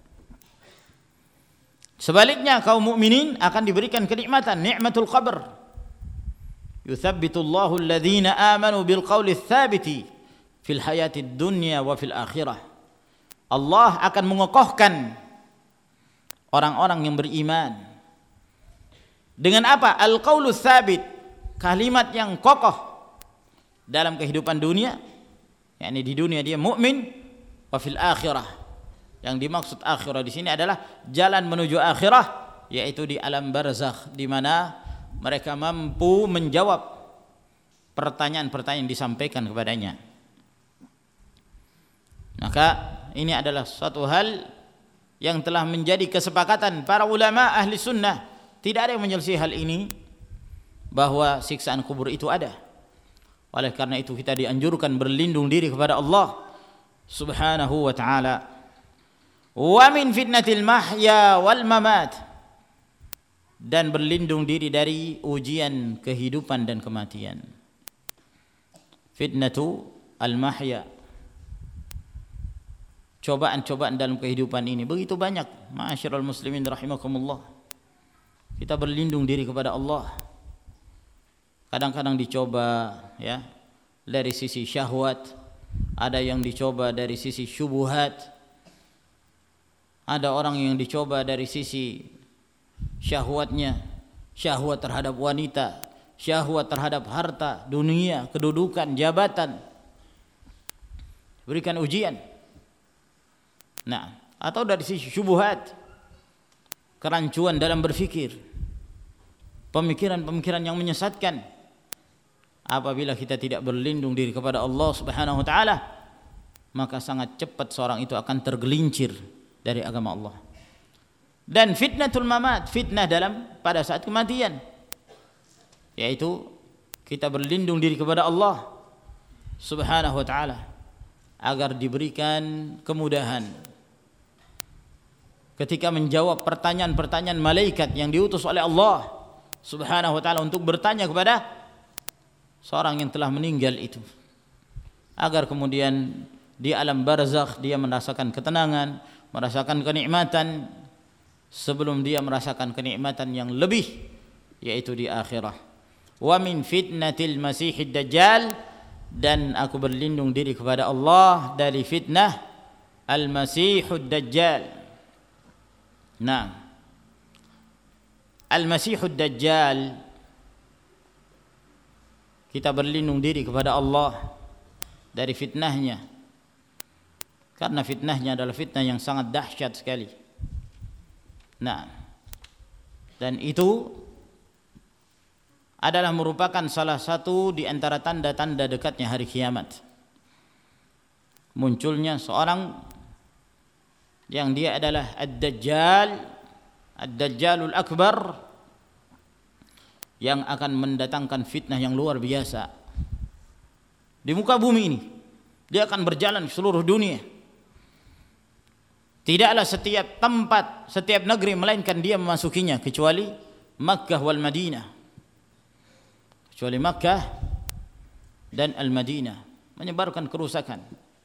Sebaliknya kaum mukminin akan diberikan kenikmatan, nikmatul qabr. Yuthabbitullahu alladhina amanu bil qawli tsabiti fil hayatid dunya wa fil akhirah. Allah akan mengokohkan orang-orang yang beriman dengan apa? Al-qaulu tsabit, kalimat yang kokoh dalam kehidupan dunia, yakni di dunia dia mukmin, wa fil akhirah. Yang dimaksud akhirah di sini adalah jalan menuju akhirah, yaitu di alam barzakh, di mana mereka mampu menjawab pertanyaan-pertanyaan yang disampaikan kepadanya. Maka ini adalah suatu hal yang telah menjadi kesepakatan para ulama ahli sunnah. Tidak ada yang menyelisih hal ini, bahwa siksaan kubur itu ada. Oleh karena itu kita dianjurkan berlindung diri kepada Allah Subhanahu wa ta'ala. Wa min fitnatil mahya wal mamat, dan berlindung diri dari ujian kehidupan dan kematian. Fitnatu al-mahya, cobaan-cobaan dalam kehidupan ini begitu banyak. Ma'asyiral muslimin rahimakumullah, kita berlindung diri kepada Allah. Kadang-kadang dicoba ya dari sisi syahwat, ada yang dicoba dari sisi syubhat, ada orang yang dicoba dari sisi syahwatnya, syahwat terhadap wanita, syahwat terhadap harta, dunia, kedudukan, jabatan, berikan ujian. Nah, atau dari sisi syubhat, kerancuan dalam berfikir, pemikiran-pemikiran yang menyesatkan. Apabila kita tidak berlindung diri kepada Allah Subhanahu wa taala, maka sangat cepat seorang itu akan tergelincir dari agama Allah. Dan fitnatul mamat, fitnah pada saat kematian, yaitu kita berlindung diri kepada Allah Subhanahu wa taala agar diberikan kemudahan ketika menjawab pertanyaan-pertanyaan malaikat yang diutus oleh Allah Subhanahu wa taala untuk bertanya kepada seorang yang telah meninggal itu, agar kemudian di alam barzakh dia merasakan ketenangan, merasakan kenikmatan sebelum dia merasakan kenikmatan yang lebih, yaitu di akhirah. Wa min fitnatil masihid dajjal, dan aku berlindung diri kepada Allah dari fitnah al-masihud dajjal. Nah, al-masihud dajjal, kita berlindung diri kepada Allah dari fitnahnya, karena fitnahnya adalah fitnah yang sangat dahsyat sekali. Nah, dan itu adalah merupakan salah satu di antara tanda-tanda dekatnya hari kiamat. Munculnya seorang yang dia adalah Ad-Dajjal, Ad-Dajjalul Akbar, yang akan mendatangkan fitnah yang luar biasa di muka bumi ini. Dia akan berjalan di seluruh dunia. Tidaklah setiap tempat, setiap negeri melainkan dia memasukinya, kecuali Makkah wal Madinah. Kecuali Makkah dan Al-Madinah, menyebarkan kerusakan.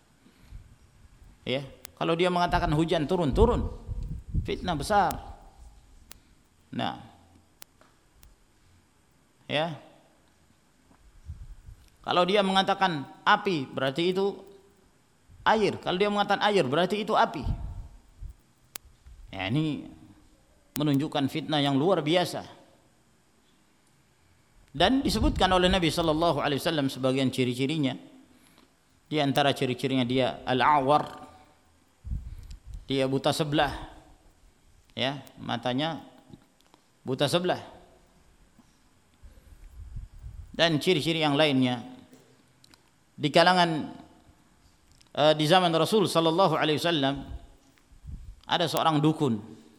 Ya, kalau dia mengatakan hujan turun, fitnah besar. Nah, ya, kalau dia mengatakan api berarti itu air, kalau dia mengatakan air berarti itu api. Ya, ini menunjukkan fitnah yang luar biasa. Dan disebutkan oleh Nabi sallallahu alaihi wasallam sebagian ciri-cirinya. Di antara ciri-cirinya dia al-awar, dia buta sebelah. Ya, matanya buta sebelah. Dan ciri-ciri yang lainnya di kalangan di zaman Rasul sallallahu alaihi wasallam ada seorang dukun,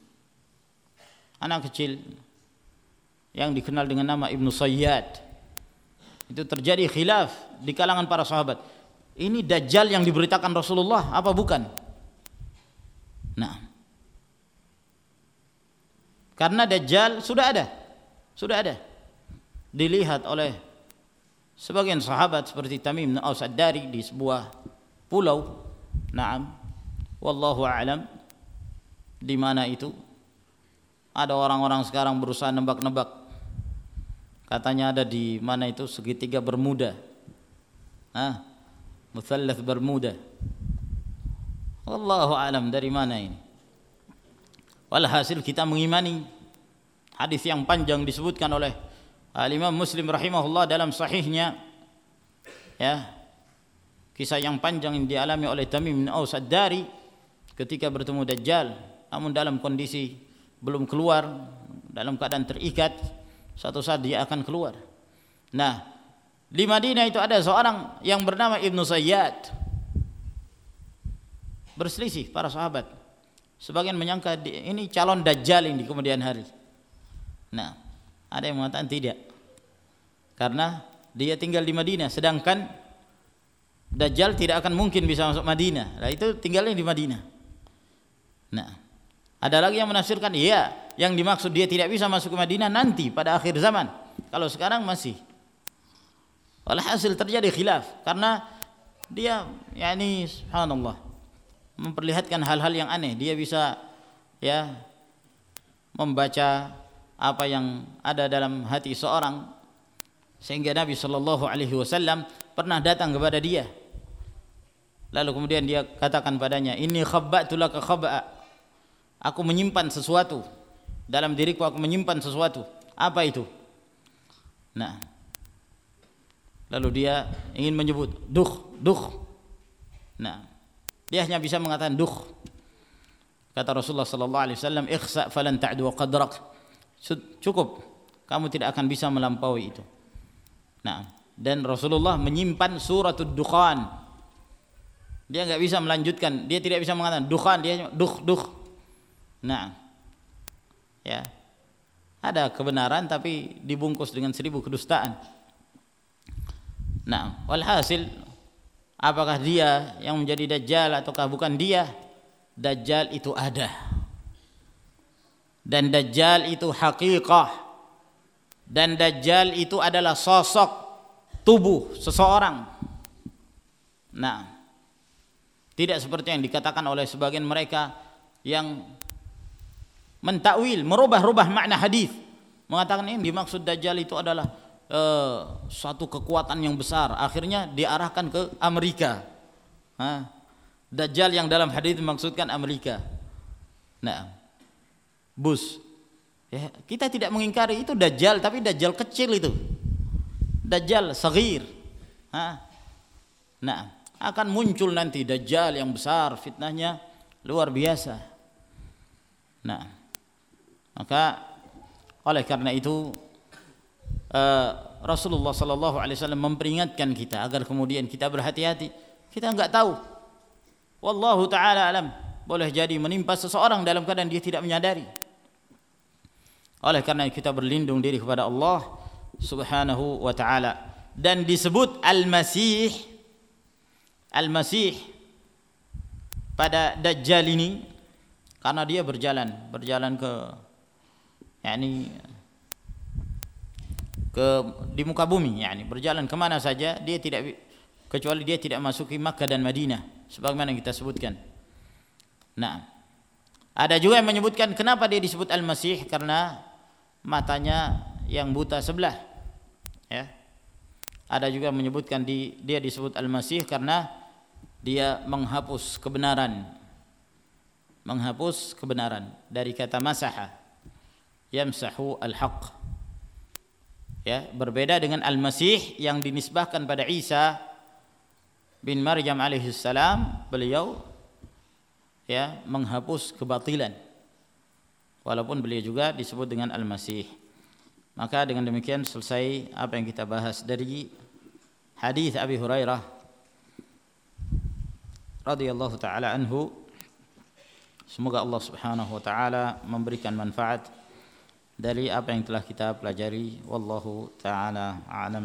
anak kecil yang dikenal dengan nama Ibnu Sayyad. Itu terjadi khilaf di kalangan para sahabat. Ini Dajjal yang diberitakan Rasulullah apa bukan? Nah, karena Dajjal sudah ada dilihat oleh sebagian sahabat seperti Tamim bin Aus Ad-Dari di sebuah pulau. Naam, wallahu a'lam di mana itu. Ada orang-orang sekarang berusaha nebak-nebak, katanya ada di mana itu segitiga Bermuda, Muthallath Bermuda. Wallahu a'lam dari mana ini. Walhasil kita mengimani hadis yang panjang disebutkan oleh Al-Imam Muslim rahimahullah dalam sahihnya, ya, kisah yang panjang yang dialami oleh Tamim bin Aus Ad-Dari ketika bertemu Dajjal, namun dalam kondisi belum keluar, dalam keadaan terikat. Suatu saat dia akan keluar. Nah, di Madinah itu ada seorang yang bernama Ibnu Sayyad. Berselisih para sahabat. Sebagian menyangka ini calon Dajjal ini di kemudian hari. Nah, ada yang mengatakan tidak, karena dia tinggal di Madinah, sedangkan Dajjal tidak akan mungkin bisa masuk Madinah. Nah, itu tinggalnya di Madinah. Nah, ada lagi yang menafsirkan iya, yang dimaksud dia tidak bisa masuk ke Madinah nanti pada akhir zaman. Kalau sekarang masih. Walhasil terjadi khilaf karena dia yakni subhanallah memperlihatkan hal-hal yang aneh. Dia bisa ya membaca apa yang ada dalam hati seorang, sehingga Nabi sallallahu alaihi wasallam pernah datang kepada dia. Lalu kemudian dia katakan padanya, "Inni khabba'tu laka khab'a." Aku menyimpan sesuatu dalam diriku, aku menyimpan sesuatu. Apa itu? Nah, lalu dia ingin menyebut duh. Nah, dia hanya bisa mengatakan duh. Kata Rasulullah sallallahu alaihi wasallam, "Ikhsa falan ta'du qadrak." Cukup, kamu tidak akan bisa melampaui itu. Nah, dan Rasulullah menyimpan suratul Dukhan. Dia enggak bisa melanjutkan, dia tidak bisa mengatakan dukhan, dia duh. Nah, ya. Ada kebenaran tapi dibungkus dengan 1000 kedustaan. Nah, walhasil apakah dia yang menjadi dajjal ataukah bukan dia? Dajjal itu ada. Dan dajjal itu haqiqah. Dan dajjal itu adalah sosok tubuh seseorang. Nah, tidak seperti yang dikatakan oleh sebagian mereka yang mentakwil, merubah-rubah makna hadis, mengatakan ini dimaksud dajjal itu adalah suatu kekuatan yang besar, akhirnya diarahkan ke Amerika. Dajjal yang dalam hadis dimaksudkan Amerika. Nah, Bush. Ya, kita tidak mengingkari itu dajjal, tapi dajjal kecil itu. Dajjal saghir. Nah, akan muncul nanti dajjal yang besar, fitnahnya luar biasa. Nah, maka oleh karena itu Rasulullah sallallahu alaihi wasallam memperingatkan kita agar kemudian kita berhati-hati. Kita enggak tahu. Wallahu taala alam, boleh jadi menimpa seseorang dalam keadaan dia tidak menyadari. Oleh karena itu kita berlindung diri kepada Allah Subhanahu wa taala. Dan disebut Al-Masih pada Dajjal ini karena dia berjalan ke di muka bumi, berjalan kemana saja, dia tidak kecuali dia tidak masuki Makkah dan Madinah sebagaimana yang kita sebutkan. Nah, ada juga yang menyebutkan kenapa dia disebut Al-Masih, karena matanya yang buta sebelah, ya. Ada juga yang menyebutkan dia disebut Al-Masih karena dia menghapus kebenaran dari kata masaha, yamsahu al-haq. Ya, berbeda dengan Al-Masih yang dinisbahkan pada Isa bin Maryam alaihi salam, beliau ya menghapus kebatilan. Walaupun beliau juga disebut dengan Al-Masih. Maka dengan demikian selesai apa yang kita bahas dari hadis Abi Hurairah radhiyallahu taala anhu. Semoga Allah Subhanahu wa taala memberikan manfaat dari apa yang telah kita pelajari. Wallahu taala a'lam.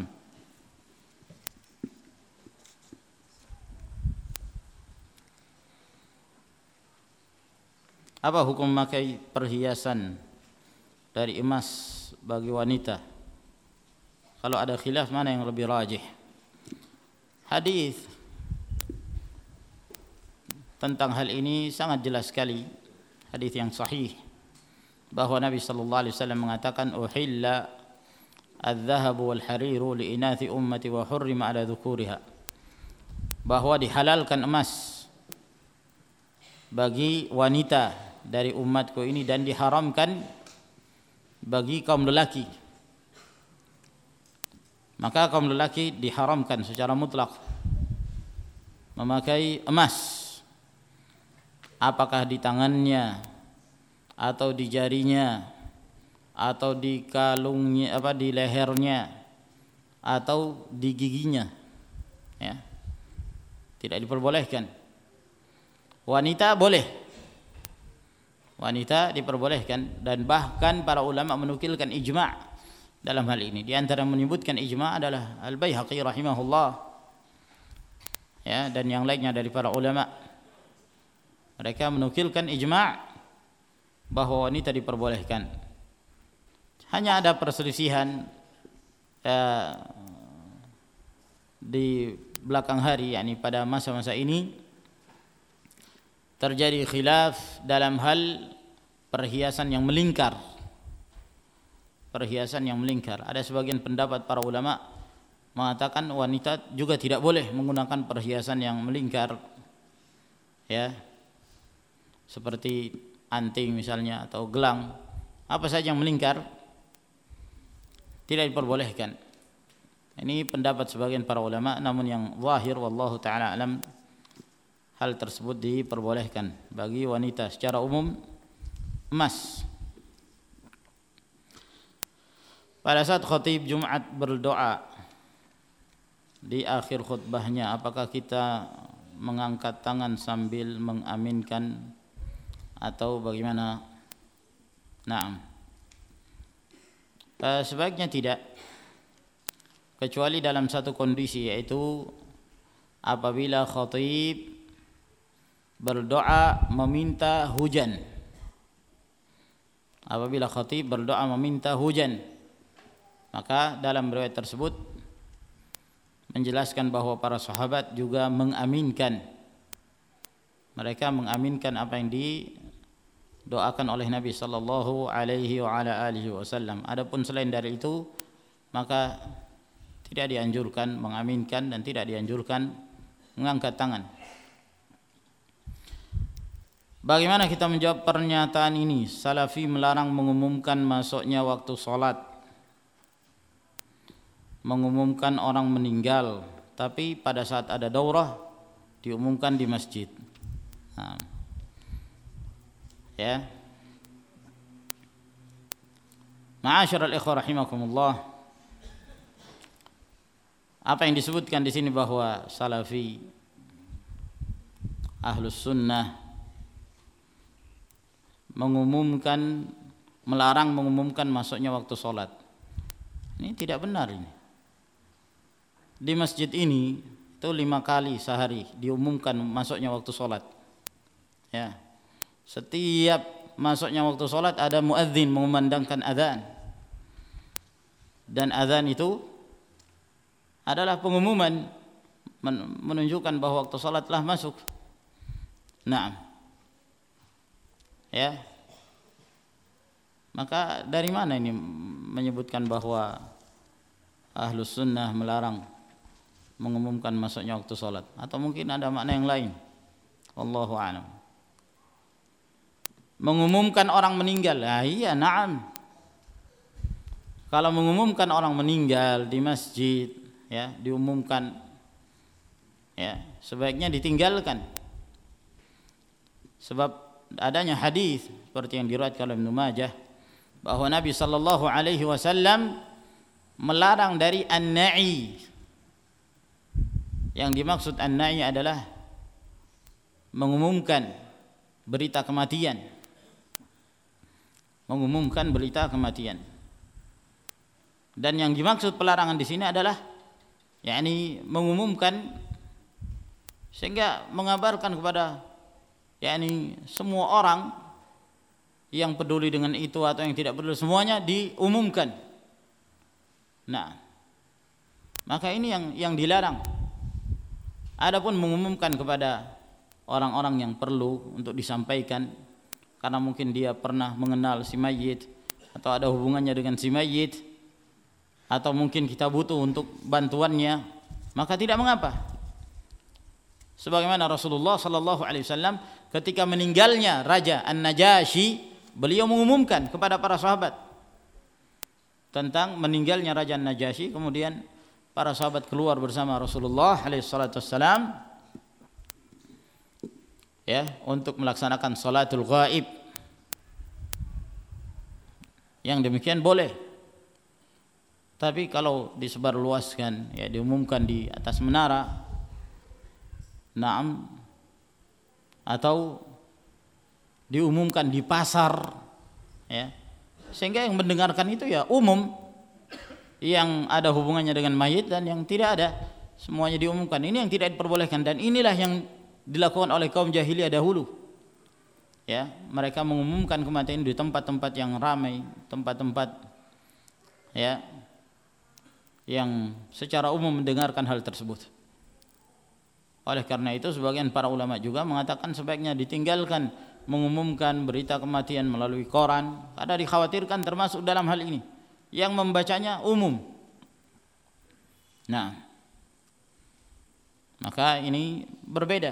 Apa hukum memakai perhiasan dari emas bagi wanita? Kalau ada khilaf mana yang lebih rajih? Hadis tentang hal ini sangat jelas sekali, hadis yang sahih, bahwa Nabi sallallahu alaihi wasallam mengatakan uhilla adz-dzahabu wal hariru li inathi ummati wa hurrima ala dzukuriha, bahwa dihalalkan emas bagi wanita dari umatku ini dan diharamkan bagi kaum lelaki. Maka kaum lelaki diharamkan secara mutlak memakai emas, apakah di tangannya atau di jarinya atau di kalungnya, di lehernya atau di giginya, ya, tidak diperbolehkan. Wanita boleh, wanita diperbolehkan, dan bahkan para ulama menukilkan ijma' dalam hal ini. Di antara yang menyebutkan ijma' adalah Al-Baihaqi rahimahullah, ya, dan yang lainnya dari para ulama. Mereka menukilkan ijma' bahwa wanita diperbolehkan. Hanya ada perselisihan di belakang hari, yakni pada masa-masa ini terjadi khilaf dalam hal perhiasan yang melingkar. Perhiasan yang melingkar. Ada sebagian pendapat para ulama mengatakan wanita juga tidak boleh menggunakan perhiasan yang melingkar, ya, seperti anting misalnya atau gelang, apa saja yang melingkar tidak diperbolehkan. Ini pendapat sebagian para ulama, namun yang zahir wallahu taala alam, hal tersebut diperbolehkan bagi wanita secara umum emas. pada saat khatib Jumat berdoa di akhir khutbahnya, apakah kita mengangkat tangan sambil mengaminkan atau bagaimana? Naam. Sebaiknya tidak, kecuali dalam satu kondisi, yaitu apabila khatib berdoa meminta hujan. Apabila khatib berdoa meminta hujan, maka dalam riwayat tersebut menjelaskan bahwa para sahabat juga mengaminkan. Mereka mengaminkan apa yang didoakan oleh Nabi sallallahu alaihi wa ala alihi wasallam. Adapun selain dari itu, maka tidak dianjurkan mengaminkan dan tidak dianjurkan mengangkat tangan. Bagaimana kita menjawab pernyataan ini? Salafi melarang mengumumkan masuknya waktu sholat, mengumumkan orang meninggal, tapi pada saat ada daurah diumumkan di masjid. Nah, ya, ma'asyiral ikhwah rahimakumullah, apa yang disebutkan di sini bahwa salafi ahlus sunnah melarang mengumumkan masuknya waktu sholat, ini tidak benar. Ini di masjid ini itu 5 kali sehari diumumkan masuknya waktu sholat. Ya, setiap masuknya waktu sholat ada muadzin mengumandangkan adzan, dan adzan itu adalah pengumuman menunjukkan bahwa waktu sholat telah masuk. Nah, ya, maka dari mana ini menyebutkan bahwa ahlus sunnah melarang mengumumkan masuknya waktu sholat? Atau mungkin ada makna yang lain, wallahu a'lam. Mengumumkan orang meninggal, iya, na'am. Kalau mengumumkan orang meninggal di masjid, ya, diumumkan, ya, sebaiknya ditinggalkan. Sebab adanya hadis seperti yang diriwayatkan oleh Ibnu Majah bahwa Nabi sallallahu alaihi wasallam melarang dari an-na'i. Yang dimaksud an-na'i adalah mengumumkan berita kematian. Mengumumkan berita kematian. Dan yang dimaksud pelarangan di sini adalah yakni mengumumkan sehingga mengabarkan kepada yakni semua orang yang peduli dengan itu atau yang tidak peduli, semuanya diumumkan. Nah, maka ini yang dilarang. Adapun mengumumkan kepada orang-orang yang perlu untuk disampaikan, karena mungkin dia pernah mengenal si mayit atau ada hubungannya dengan si mayit, atau mungkin kita butuh untuk bantuannya, maka tidak mengapa. Sebagaimana Rasulullah sallallahu alaihi wasallam ketika meninggalnya Raja An-Najasyi, beliau mengumumkan kepada para sahabat tentang meninggalnya Raja An-Najasyi. Kemudian para sahabat keluar bersama Rasulullah alaihi salatu wassalam, ya, untuk melaksanakan salatul ghaib. Yang demikian boleh. Tapi kalau disebarluaskan, ya, diumumkan di atas menara, naam, atau diumumkan di pasar, ya, sehingga yang mendengarkan itu ya umum, yang ada hubungannya dengan mayit dan yang tidak ada, semuanya diumumkan. Ini yang tidak diperbolehkan, dan inilah yang dilakukan oleh kaum jahiliyah dahulu. Ya, mereka mengumumkan kematian di tempat-tempat yang ramai, tempat-tempat, ya, yang secara umum mendengarkan hal tersebut. Oleh karena itu sebagian para ulama juga mengatakan sebaiknya ditinggalkan mengumumkan berita kematian melalui koran, karena dikhawatirkan termasuk dalam hal ini yang membacanya umum. Nah, maka ini berbeda.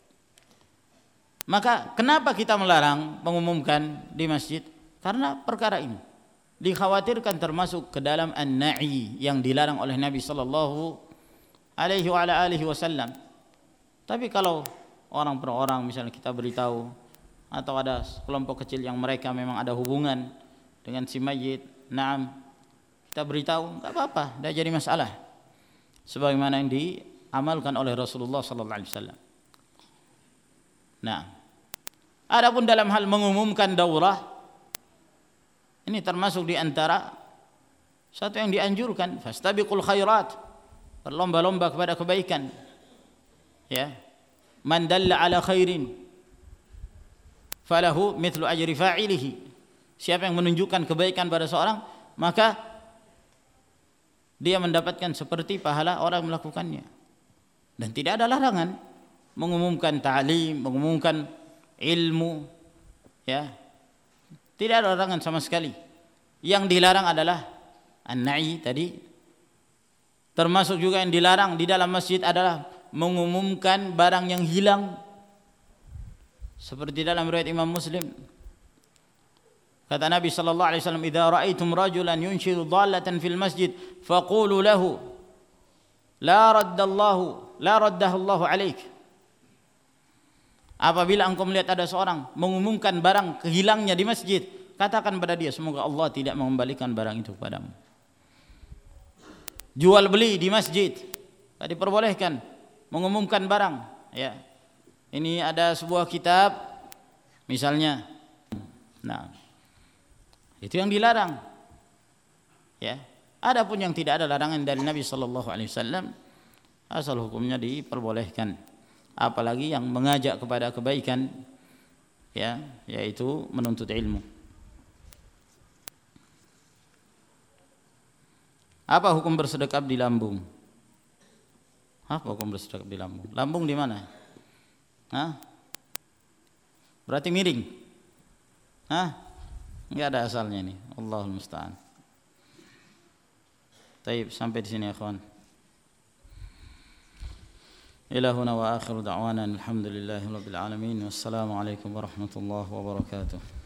Maka kenapa kita melarang mengumumkan di masjid? Karena perkara ini dikhawatirkan termasuk ke dalam an-na'i yang dilarang oleh Nabi sallallahu alaihi wa ala alihi wasallam. Tapi kalau orang per orang misalnya kita beritahu, atau ada kelompok kecil yang mereka memang ada hubungan dengan si mayit, naam, kita beritahu, enggak apa-apa, tidak jadi masalah. Sebagaimana yang diamalkan oleh Rasulullah sallallahu alaihi wasallam. Nah, adapun dalam hal mengumumkan daurah, ini termasuk di antara satu yang dianjurkan, fastabiqul khairat, berlomba-lomba kepada kebaikan. Ya. Man dalla ala khairin falahu mithlu ajri fa'ilihi. Siapa yang menunjukkan kebaikan pada seorang, maka dia mendapatkan seperti pahala orang yang melakukannya. Dan tidak ada larangan mengumumkan ta'lim, mengumumkan ilmu, ya. Tidak ada larangan sama sekali. Yang dilarang adalah an-na'i tadi. Termasuk juga yang dilarang di dalam masjid adalah mengumumkan barang yang hilang. Seperti dalam riwayat Imam Muslim. Kata Nabi sallallahu alaihi wasallam, "Idza ra'aitum rajulan yunshidu dhallatan fil masjid, faqulu lahu la raddahu Allah 'alaik." Apabila engkau melihat ada seorang mengumumkan barang kehilangnya di masjid, katakan pada dia, semoga Allah tidak mengembalikan barang itu kepadamu. Jual beli di masjid, tak diperbolehkan mengumumkan barang, ya. Ini ada sebuah kitab misalnya. Nah, itu yang dilarang. Ya. Adapun yang tidak ada larangan dari Nabi sallallahu alaihi wasallam, asal hukumnya diperbolehkan. Apalagi yang mengajak kepada kebaikan, ya, yaitu menuntut ilmu. Apa hukum bersedekap di lambung? Apa hukum bersedekap di lambung? Lambung di mana? Hah? Berarti miring. Hah? Enggak ada asalnya ini. Allahul musta'an. Baik, sampai di sini ya kawan. إلى هنا وآخر دعوانا الحمد لله رب العالمين والسلام عليكم ورحمة الله وبركاته.